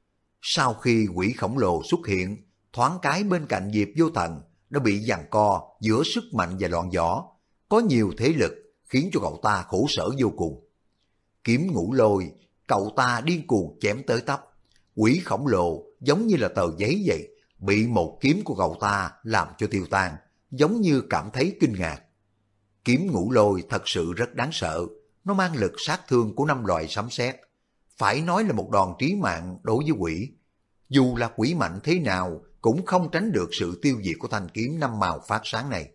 Sau khi quỷ khổng lồ xuất hiện, thoáng cái bên cạnh Diệp Vô Thần đã bị giằng co giữa sức mạnh và loạn võ, có nhiều thế lực khiến cho cậu ta khổ sở vô cùng. Kiếm Ngũ Lôi, cậu ta điên cuồng chém tới tấp. Quỷ khổng lồ giống như là tờ giấy vậy, bị một kiếm của cậu ta làm cho tiêu tan, giống như cảm thấy kinh ngạc. Kiếm Ngũ Lôi thật sự rất đáng sợ, nó mang lực sát thương của 5 loại sấm sét, phải nói là một đòn trí mạng đối với quỷ. Dù là quỷ mạnh thế nào cũng không tránh được sự tiêu diệt của thanh kiếm 5 màu phát sáng này.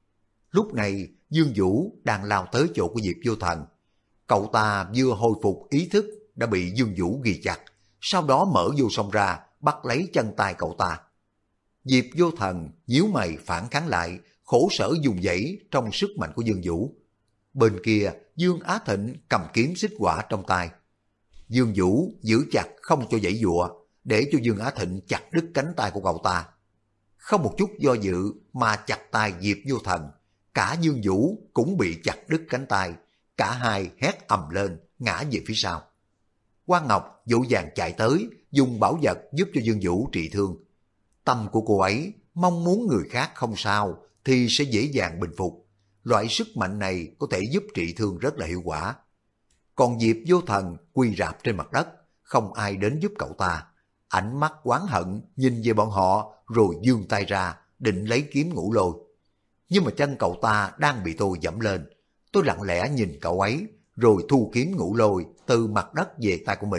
Lúc này Dương Vũ đang lao tới chỗ của Diệp Vô Thần. Cậu ta vừa hồi phục ý thức đã bị Dương Vũ ghi chặt, sau đó mở vô sông ra bắt lấy chân tay cậu ta. Diệp Vô Thần nhíu mày phản kháng lại, khổ sở dùng dãy trong sức mạnh của Dương Vũ. Bên kia Dương Á Thịnh cầm kiếm xích hỏa trong tay. Dương Vũ giữ chặt không cho giãy giụa, để cho Dương Á Thịnh chặt đứt cánh tay của cậu ta. Không một chút do dự mà chặt tay Diệp Vô Thần, cả Dương Vũ cũng bị chặt đứt cánh tay, cả hai hét ầm lên ngã về phía sau. Quan Ngọc vội vàng chạy tới dùng bảo vật giúp cho Dương Vũ trị thương. Tâm của cô ấy mong muốn người khác không sao thì sẽ dễ dàng bình phục. Loại sức mạnh này có thể giúp trị thương rất là hiệu quả. Còn Diệp Vô Thần quỳ rạp trên mặt đất, không ai đến giúp cậu ta. Ánh mắt oán hận nhìn về bọn họ rồi giương tay ra định lấy kiếm Ngũ Lôi. Nhưng mà chân cậu ta đang bị tôi dẫm lên. Tôi lặng lẽ nhìn cậu ấy rồi thu kiếm Ngũ Lôi từ mặt đất về tay của mình.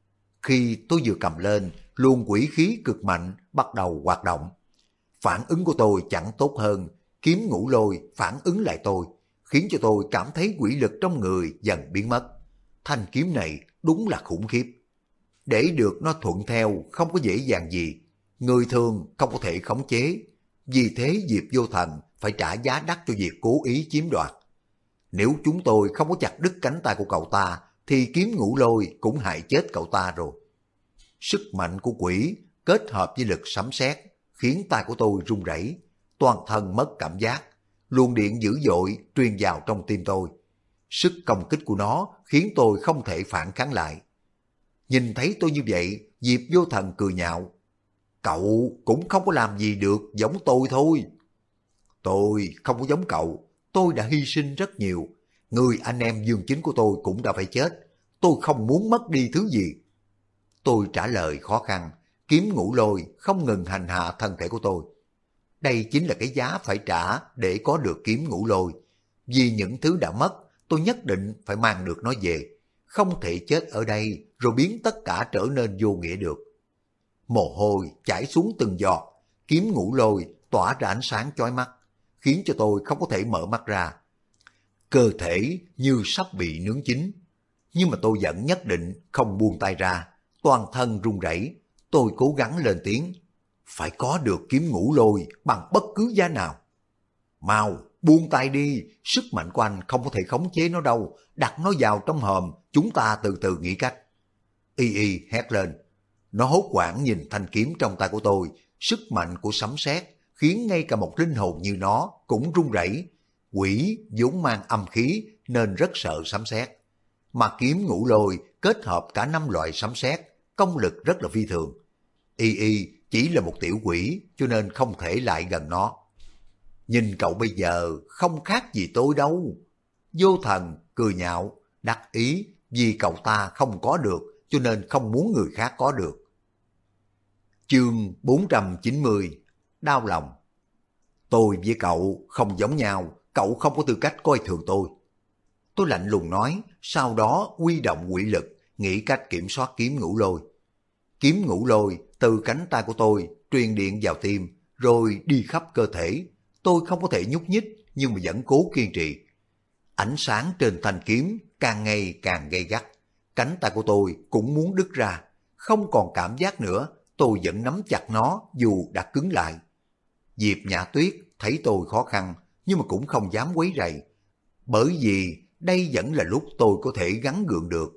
Khi tôi vừa cầm lên, luồng quỷ khí cực mạnh bắt đầu hoạt động. Phản ứng của tôi chẳng tốt hơn, kiếm Ngũ Lôi phản ứng lại tôi, khiến cho tôi cảm thấy quỷ lực trong người dần biến mất. Thanh kiếm này đúng là khủng khiếp. Để được nó thuận theo không có dễ dàng gì, người thường không có thể khống chế. Vì thế Diệp Vô Thần phải trả giá đắt cho việc cố ý chiếm đoạt. Nếu chúng tôi không có chặt đứt cánh tay của cậu ta, thì kiếm Ngũ Lôi cũng hại chết cậu ta rồi. Sức mạnh của quỷ kết hợp với lực sấm sét khiến tay của tôi run rẩy, toàn thân mất cảm giác, luồng điện dữ dội truyền vào trong tim tôi. Sức công kích của nó khiến tôi không thể phản kháng lại. Nhìn thấy tôi như vậy, Diệp Vô Thần cười nhạo. Cậu cũng không có làm gì được giống tôi thôi. Tôi không có giống cậu, tôi đã hy sinh rất nhiều. Người anh em dương chính của tôi cũng đã phải chết. Tôi không muốn mất đi thứ gì. Tôi trả lời khó khăn, kiếm Ngũ Lôi không ngừng hành hạ thân thể của tôi. Đây chính là cái giá phải trả để có được kiếm Ngũ Lôi. Vì những thứ đã mất, tôi nhất định phải mang được nó về. Không thể chết ở đây rồi biến tất cả trở nên vô nghĩa được. Mồ hôi chảy xuống từng giọt, kiếm Ngũ Lôi tỏa ra ánh sáng chói mắt, khiến cho tôi không có thể mở mắt ra. Cơ thể như sắp bị nướng chín, nhưng mà tôi vẫn nhất định không buông tay ra, toàn thân run rẩy. Tôi cố gắng lên tiếng, phải có được kiếm Ngũ Lôi bằng bất cứ giá nào. Mau, buông tay đi, sức mạnh của anh không có thể khống chế nó đâu, đặt nó vào trong hòm, chúng ta từ từ nghĩ cách. Y Y hét lên, nó hốt hoảng nhìn thanh kiếm trong tay của tôi, sức mạnh của sấm sét khiến ngay cả một linh hồn như nó cũng run rẩy. Quỷ vốn mang âm khí nên rất sợ sấm sét, mà kiếm Ngũ Lôi kết hợp cả 5 loại sấm sét, công lực rất là phi thường. Y Y chỉ là một tiểu quỷ cho nên không thể lại gần nó. Nhìn cậu bây giờ không khác gì tôi đâu. Vô Thần cười nhạo, đắc ý vì cậu ta không có được cho nên không muốn người khác có được. Chương 490, đau lòng. Tôi với cậu không giống nhau, cậu không có tư cách coi thường tôi. Tôi lạnh lùng nói, sau đó huy động quỷ lực, nghĩ cách kiểm soát kiếm Ngũ Lôi. Kiếm Ngũ Lôi từ cánh tay của tôi truyền điện vào tim, rồi đi khắp cơ thể. Tôi không có thể nhúc nhích nhưng mà vẫn cố kiên trì. Ánh sáng trên thanh kiếm càng ngày càng gay gắt, cánh tay của tôi cũng muốn đứt ra. Không còn cảm giác nữa, tôi vẫn nắm chặt nó dù đã cứng lại. Diệp Nhã Tuyết thấy tôi khó khăn nhưng mà cũng không dám quấy rầy, bởi vì đây vẫn là lúc tôi có thể gắng gượng được.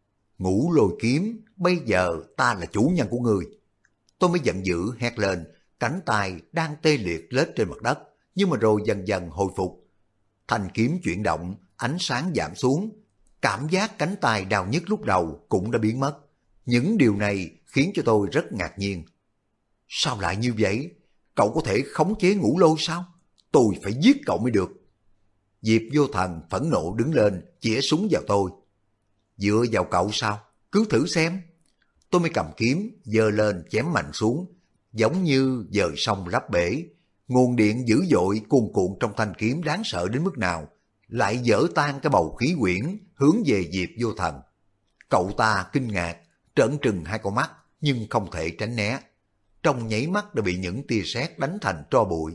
Ngũ Lôi kiếm, bây giờ ta là chủ nhân của ngươi. Tôi mới giận dữ hét lên, cánh tay đang tê liệt lết trên mặt đất, nhưng mà rồi dần dần hồi phục. Thanh kiếm chuyển động, ánh sáng giảm xuống, cảm giác cánh tay đau nhức lúc đầu cũng đã biến mất. Những điều này khiến cho tôi rất ngạc nhiên. Sao lại như vậy? Cậu có thể khống chế Ngũ Lôi sao? Tôi phải giết cậu mới được. Diệp Vô Thần phẫn nộ đứng lên, chĩa súng vào tôi. Dựa vào cậu sao? Cứ thử xem. Tôi mới cầm kiếm, giơ lên chém mạnh xuống, giống như dời sông lấp bể. Nguồn điện dữ dội cuồn cuộn trong thanh kiếm đáng sợ đến mức nào, lại vỡ tan cái bầu khí quyển hướng về Diệp Vô Thần. Cậu ta kinh ngạc, trợn trừng hai con mắt nhưng không thể tránh né. Trong nháy mắt đã bị những tia sét đánh thành tro bụi.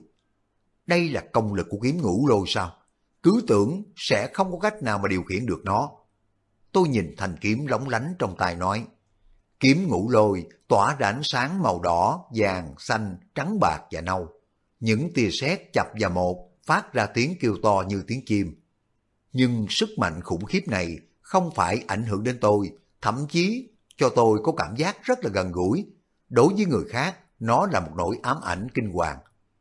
Đây là công lực của kiếm Ngũ Lôi sao? Cứ tưởng sẽ không có cách nào mà điều khiển được nó. Tôi nhìn thanh kiếm lóng lánh trong tay nói, kiếm Ngũ Lôi tỏa ra ánh sáng màu đỏ, vàng, xanh, trắng bạc và nâu. Những tia sét chập vào một, phát ra tiếng kêu to như tiếng chim. Nhưng sức mạnh khủng khiếp này không phải ảnh hưởng đến tôi, thậm chí cho tôi có cảm giác rất là gần gũi. Đối với người khác, nó là một nỗi ám ảnh kinh hoàng.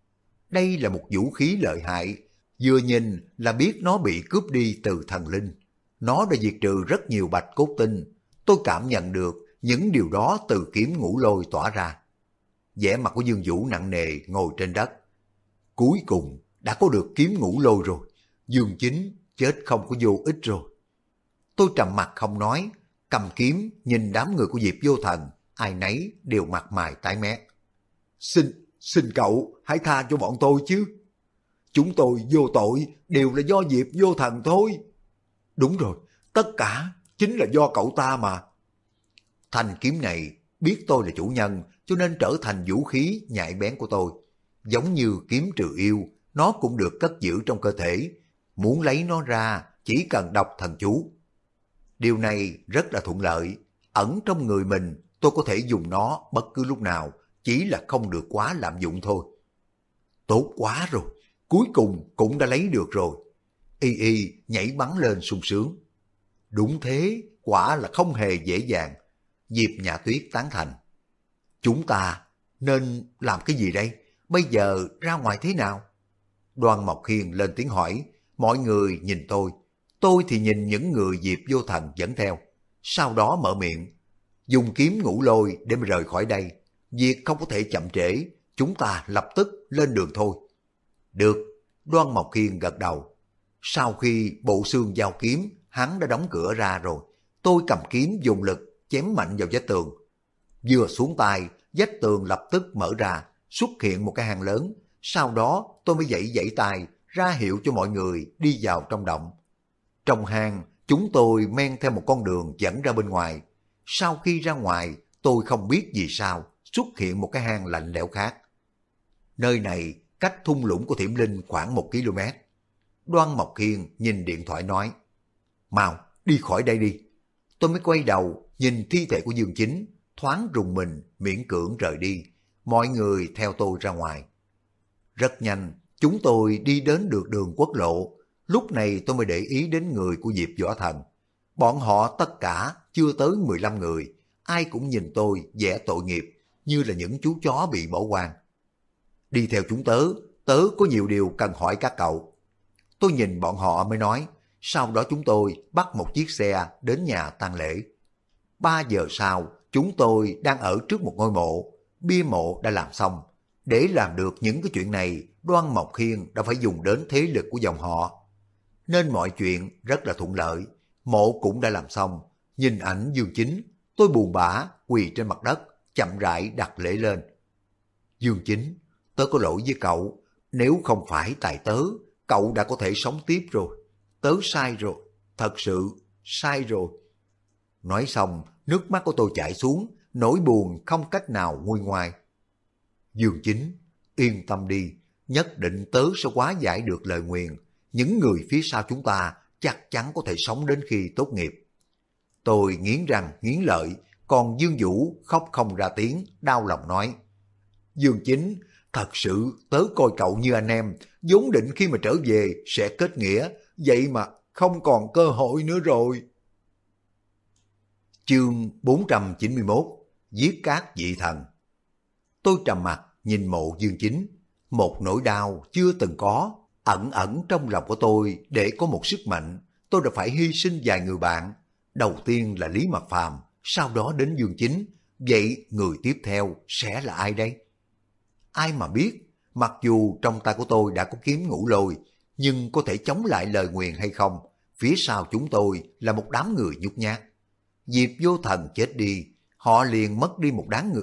Đây là một vũ khí lợi hại, vừa nhìn là biết nó bị cướp đi từ thần linh. Nó đã diệt trừ rất nhiều bạch cốt tinh. Tôi cảm nhận được những điều đó từ kiếm Ngũ Lôi tỏa ra. vẻ mặt của Dương Vũ nặng nề ngồi trên đất. Cuối cùng đã có được kiếm ngũ lôi rồi, Dương Chính chết không có vô ích rồi. Tôi trầm mặt không nói, cầm kiếm nhìn đám người của Diệp Vô Thần, ai nấy đều mặt mày tái mét. Xin cậu hãy tha cho bọn tôi chứ. Chúng tôi vô tội đều là do Diệp Vô Thần thôi. Đúng rồi, tất cả chính là do cậu ta mà. Thanh kiếm này biết tôi là chủ nhân cho nên trở thành vũ khí nhạy bén của tôi. Giống như kiếm trừ yêu, nó cũng được cất giữ trong cơ thể. Muốn lấy nó ra chỉ cần đọc thần chú. Điều này rất là thuận lợi. Ẩn trong người mình tôi có thể dùng nó bất cứ lúc nào, chỉ là không được quá lạm dụng thôi. Tốt quá rồi, cuối cùng cũng đã lấy được rồi. Y Y nhảy bắn lên sung sướng. Đúng thế, quả là không hề dễ dàng. Diệp Nhã Tuyết tán thành. Chúng ta nên làm cái gì đây? Bây giờ ra ngoài thế nào? Đoan Mộc Hiên lên tiếng hỏi. Mọi người nhìn tôi thì nhìn những người Diệp Vô Thần dẫn theo. Sau đó mở miệng. Dùng kiếm ngũ lôi để mà rời khỏi đây. Việc không có thể chậm trễ, chúng ta lập tức lên đường thôi. Được, Đoan Mộc Hiên gật đầu. Sau khi bộ xương giao kiếm, hắn đã đóng cửa ra rồi. Tôi cầm kiếm dùng lực chém mạnh vào vách tường. Vừa xuống tay, vách tường lập tức mở ra, xuất hiện một cái hang lớn. Sau đó tôi mới vẫy tay ra hiệu cho mọi người đi vào trong động. Trong hang, chúng tôi men theo một con đường dẫn ra bên ngoài. Sau khi ra ngoài, tôi không biết vì sao xuất hiện một cái hang lạnh lẽo khác. Nơi này cách thung lũng của Thiểm Linh khoảng 1 km. Đoan Mộc Hiên nhìn điện thoại nói, mau đi khỏi đây đi. Tôi mới quay đầu nhìn thi thể của Dương Chính, thoáng rùng mình miễn cưỡng rời đi. Mọi người theo tôi ra ngoài. Rất nhanh, chúng tôi đi đến được đường quốc lộ. Lúc này tôi mới để ý đến người của Diệp Võ Thần. Bọn họ tất cả chưa tới 15 người. Ai cũng nhìn tôi vẻ tội nghiệp, như là những chú chó bị bỏ quang. Đi theo chúng tớ có nhiều điều cần hỏi các cậu. Tôi nhìn bọn họ mới nói. Sau đó chúng tôi bắt một chiếc xe đến nhà tang lễ. 3 giờ sau, chúng tôi đang ở trước một ngôi mộ. Bia mộ đã làm xong. Để làm được những cái chuyện này, Đoan Mộc Hiên đã phải dùng đến thế lực của dòng họ. Nên mọi chuyện rất là thuận lợi. Mộ cũng đã làm xong. Nhìn ảnh Dương Chính, tôi buồn bã quỳ trên mặt đất, chậm rãi đặt lễ lên. Dương Chính, tớ có lỗi với cậu. Nếu không phải tại tớ, cậu đã có thể sống tiếp rồi. Tớ sai rồi, thật sự sai rồi. Nói xong, nước mắt của tôi chảy xuống, nỗi buồn không cách nào nguôi ngoai. Dương Chính, yên tâm đi, nhất định tớ sẽ hóa giải được lời nguyền. Những người phía sau chúng ta chắc chắn có thể sống đến khi tốt nghiệp. Tôi nghiến răng nghiến lợi, còn Dương Vũ khóc không ra tiếng, đau lòng nói. Dương Chính, thật sự tớ coi cậu như anh em, vốn định khi mà trở về sẽ kết nghĩa, vậy mà không còn cơ hội nữa rồi. Chương 491, Giết Cát Dị Thần. Tôi trầm mặt nhìn mộ Dương Chính, một nỗi đau chưa từng có, ẩn ẩn trong lòng của tôi. Để có một sức mạnh, tôi đã phải hy sinh vài người bạn. Đầu tiên là Lý Mạc Phàm, sau đó đến Dương Chính. Vậy người tiếp theo sẽ là ai đây? Ai mà biết, mặc dù trong tay của tôi đã có kiếm ngũ lôi, nhưng có thể chống lại lời nguyền hay không? Phía sau chúng tôi là một đám người nhút nhát. Diệp Vô Thần chết đi, họ liền mất đi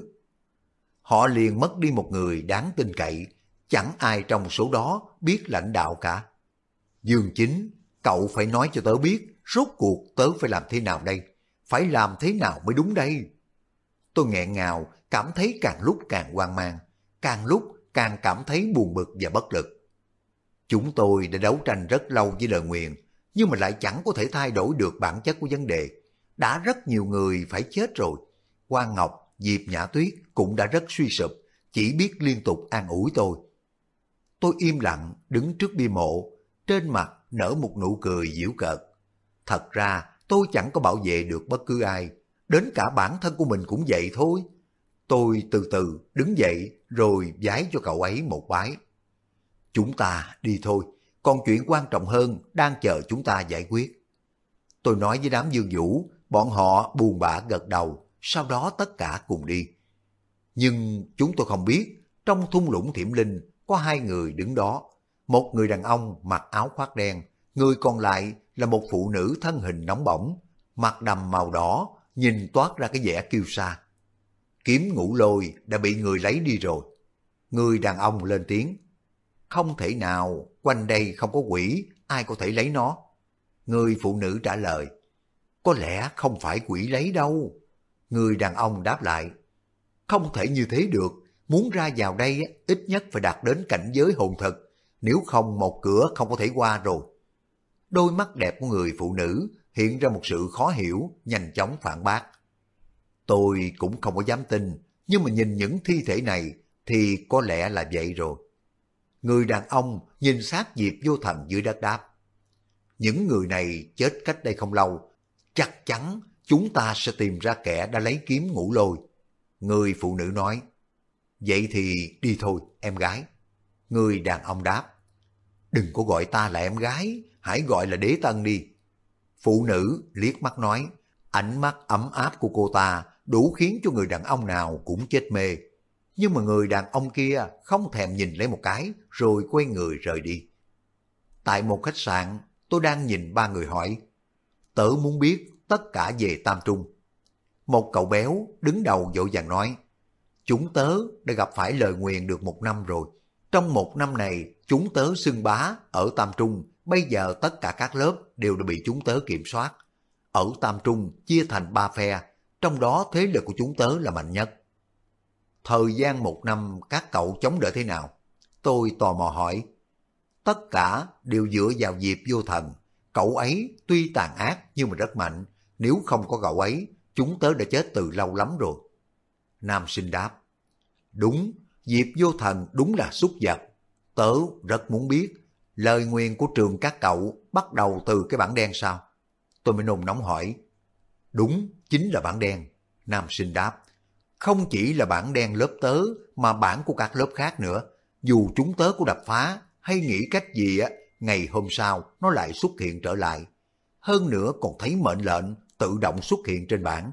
một người đáng tin cậy. Chẳng ai trong số đó biết lãnh đạo cả. Dương Chính, cậu phải nói cho tớ biết, rốt cuộc tớ phải làm thế nào đây? Phải làm thế nào mới đúng đây? Tôi nghẹn ngào, cảm thấy càng lúc càng hoang mang, càng lúc càng cảm thấy buồn bực và bất lực. Chúng tôi đã đấu tranh rất lâu với lời nguyền, nhưng mà lại chẳng có thể thay đổi được bản chất của vấn đề. Đã rất nhiều người phải chết rồi. Quan Ngọc, Diệp Nhã Tuyết cũng đã rất suy sụp, chỉ biết liên tục an ủi tôi. Tôi im lặng đứng trước bia mộ, trên mặt nở một nụ cười giễu cợt. Thật ra tôi chẳng có bảo vệ được bất cứ ai, đến cả bản thân của mình cũng vậy thôi. Tôi từ từ đứng dậy rồi vái cho cậu ấy một bái. Chúng ta đi thôi, còn chuyện quan trọng hơn đang chờ chúng ta giải quyết. Tôi nói với đám Dương Vũ, bọn họ buồn bã gật đầu, sau đó tất cả cùng đi. Nhưng chúng tôi không biết, trong thung lũng Thiểm Linh có hai người đứng đó. Một người đàn ông mặc áo khoác đen, người còn lại là một phụ nữ thân hình nóng bỏng, mặt đầm màu đỏ, nhìn toát ra cái vẻ kiêu sa. Kiếm Ngũ Lôi đã bị người lấy đi rồi. Người đàn ông lên tiếng. Không thể nào, quanh đây không có quỷ, ai có thể lấy nó. Người phụ nữ trả lời. Có lẽ không phải quỷ lấy đâu. Người đàn ông đáp lại. Không thể như thế được, muốn ra vào đây ít nhất phải đạt đến cảnh giới hồn thực, nếu không một cửa không có thể qua rồi. Đôi mắt đẹp của người phụ nữ hiện ra một sự khó hiểu, nhanh chóng phản bác. Tôi cũng không có dám tin, nhưng mà nhìn những thi thể này thì có lẽ là vậy rồi. Người đàn ông nhìn sát Diệp Vô Thần dưới đất đáp. Những người này chết cách đây không lâu, chắc chắn chúng ta sẽ tìm ra kẻ đã lấy kiếm Ngũ Lôi. Người phụ nữ nói. Vậy thì đi thôi, em gái. Người đàn ông đáp. Đừng có gọi ta là em gái, hãy gọi là Đế Tân đi. Phụ nữ liếc mắt nói. Ánh mắt ấm áp của cô ta đủ khiến cho người đàn ông nào cũng chết mê. Nhưng mà người đàn ông kia không thèm nhìn lấy một cái rồi quay người rời đi. Tại một khách sạn, tôi đang nhìn ba người hỏi. Tớ muốn biết tất cả về Tam Trung. Một cậu béo đứng đầu vội vàng nói. Chúng tớ đã gặp phải lời nguyền được 1 năm rồi. Trong 1 năm này, chúng tớ xưng bá ở Tam Trung. Bây giờ tất cả các lớp đều đã bị chúng tớ kiểm soát. Ở Tam Trung chia thành 3 phe, trong đó thế lực của chúng tớ là mạnh nhất. Thời gian 1 năm các cậu chống đỡ thế nào? Tôi tò mò hỏi. Tất cả đều dựa vào Diệp Vô Thần. Cậu ấy tuy tàn ác nhưng mà rất mạnh. Nếu không có cậu ấy, chúng tớ đã chết từ lâu lắm rồi. Nam Sinh đáp. Đúng, Diệp Vô Thần đúng là súc vật. Tớ rất muốn biết, lời nguyền của trường các cậu bắt đầu từ cái bảng đen sao? Tôi mới nôn nóng hỏi. Đúng, chính là bảng đen. Nam Sinh đáp. Không chỉ là bảng đen lớp tớ, mà bảng của các lớp khác nữa. Dù chúng tớ có đập phá, hay nghĩ cách gì ngày hôm sau nó lại xuất hiện trở lại. Hơn nữa còn thấy mệnh lệnh tự động xuất hiện trên bảng.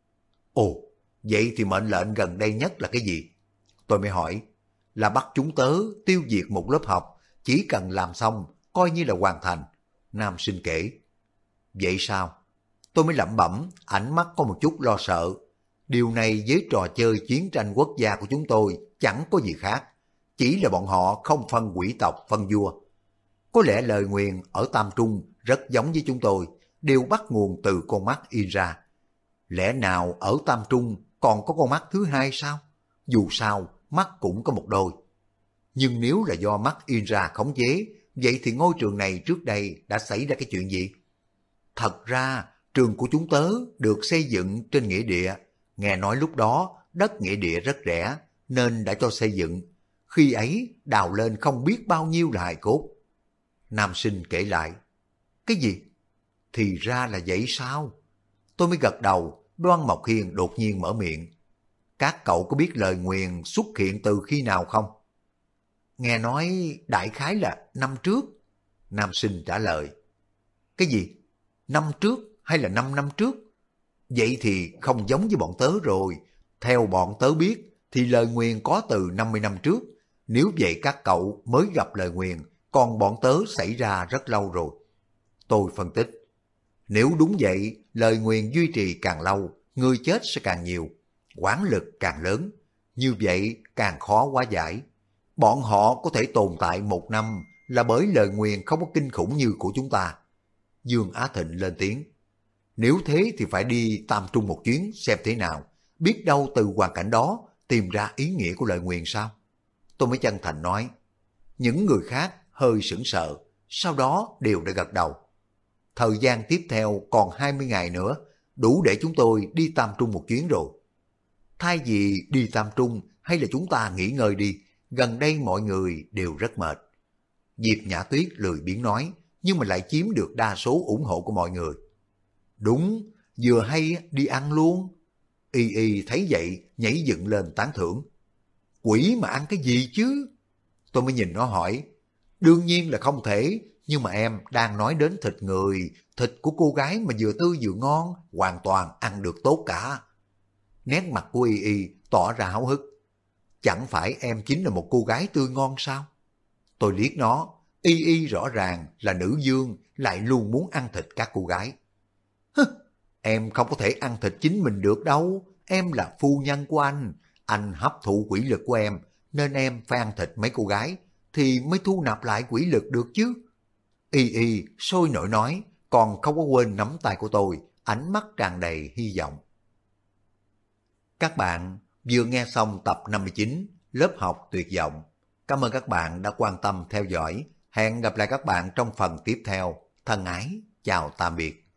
Ồ, vậy thì mệnh lệnh gần đây nhất là cái gì? Tôi mới hỏi. Là bắt chúng tớ tiêu diệt một lớp học, chỉ cần làm xong, coi như là hoàn thành. Nam Sinh kể. Vậy sao? Tôi mới lẩm bẩm, ánh mắt có một chút lo sợ. Điều này với trò chơi chiến tranh quốc gia của chúng tôi chẳng có gì khác. Chỉ là bọn họ không phân quỷ tộc, phân vua. Có lẽ lời nguyền ở Tam Trung rất giống với chúng tôi, đều bắt nguồn từ con mắt in ra. Lẽ nào ở Tam Trung còn có con mắt thứ hai sao? Dù sao, mắt cũng có một đôi. Nhưng nếu là do mắt in ra khống chế, vậy thì ngôi trường này trước đây đã xảy ra cái chuyện gì? Thật ra, trường của chúng tớ được xây dựng trên nghĩa địa. Nghe nói lúc đó, đất nghĩa địa rất rẻ, nên đã cho xây dựng. Khi ấy, đào lên không biết bao nhiêu là hài cốt. Nam Sinh kể lại. Cái gì? Thì ra là vậy sao? Tôi mới gật đầu, Đoan Mộc Hiên đột nhiên mở miệng. Các cậu có biết lời nguyền xuất hiện từ khi nào không? Nghe nói đại khái là năm trước. Nam Sinh trả lời. Cái gì? Năm trước hay là 5 năm trước? Vậy thì không giống với bọn tớ rồi. Theo bọn tớ biết thì lời nguyền có từ 50 năm trước. Nếu vậy các cậu mới gặp lời nguyền, còn bọn tớ xảy ra rất lâu rồi. Tôi phân tích. Nếu đúng vậy, lời nguyền duy trì càng lâu, người chết sẽ càng nhiều, oán lực càng lớn. Như vậy càng khó hóa giải. Bọn họ có thể tồn tại 1 năm là bởi lời nguyền không có kinh khủng như của chúng ta. Dương Á Thịnh lên tiếng. Nếu thế thì phải đi Tam Trung một chuyến xem thế nào. Biết đâu từ hoàn cảnh đó tìm ra ý nghĩa của lời nguyền sao? Tôi mới chân thành nói. Những người khác hơi sững sờ, sau đó đều đã gật đầu. Thời gian tiếp theo còn 20 ngày nữa, đủ để chúng tôi đi Tam Trung một chuyến rồi. Thay vì đi Tam Trung, hay là chúng ta nghỉ ngơi đi, gần đây mọi người đều rất mệt. Diệp Nhã Tuyết lười biếng nói, nhưng mà lại chiếm được đa số ủng hộ của mọi người. Đúng, vừa hay đi ăn luôn. Y Y thấy vậy, nhảy dựng lên tán thưởng. Quỷ mà ăn cái gì chứ? Tôi mới nhìn nó hỏi. Đương nhiên là không thể, nhưng mà em đang nói đến thịt người, thịt của cô gái mà vừa tươi vừa ngon, hoàn toàn ăn được tốt cả. Nét mặt của Y Y tỏ ra háo hức. Chẳng phải em chính là một cô gái tươi ngon sao? Tôi liếc nó, Y Y rõ ràng là nữ dương, lại luôn muốn ăn thịt các cô gái. Hứ, em không có thể ăn thịt chính mình được đâu, em là phu nhân của anh hấp thụ quỷ lực của em, nên em phải ăn thịt mấy cô gái, thì mới thu nạp lại quỷ lực được chứ. Y Y sôi nổi nói, còn không có quên nắm tay của tôi, ánh mắt tràn đầy hy vọng. Các bạn vừa nghe xong tập 59 lớp học tuyệt vọng. Cảm ơn các bạn đã quan tâm theo dõi. Hẹn gặp lại các bạn trong phần tiếp theo. Thân ái, chào tạm biệt.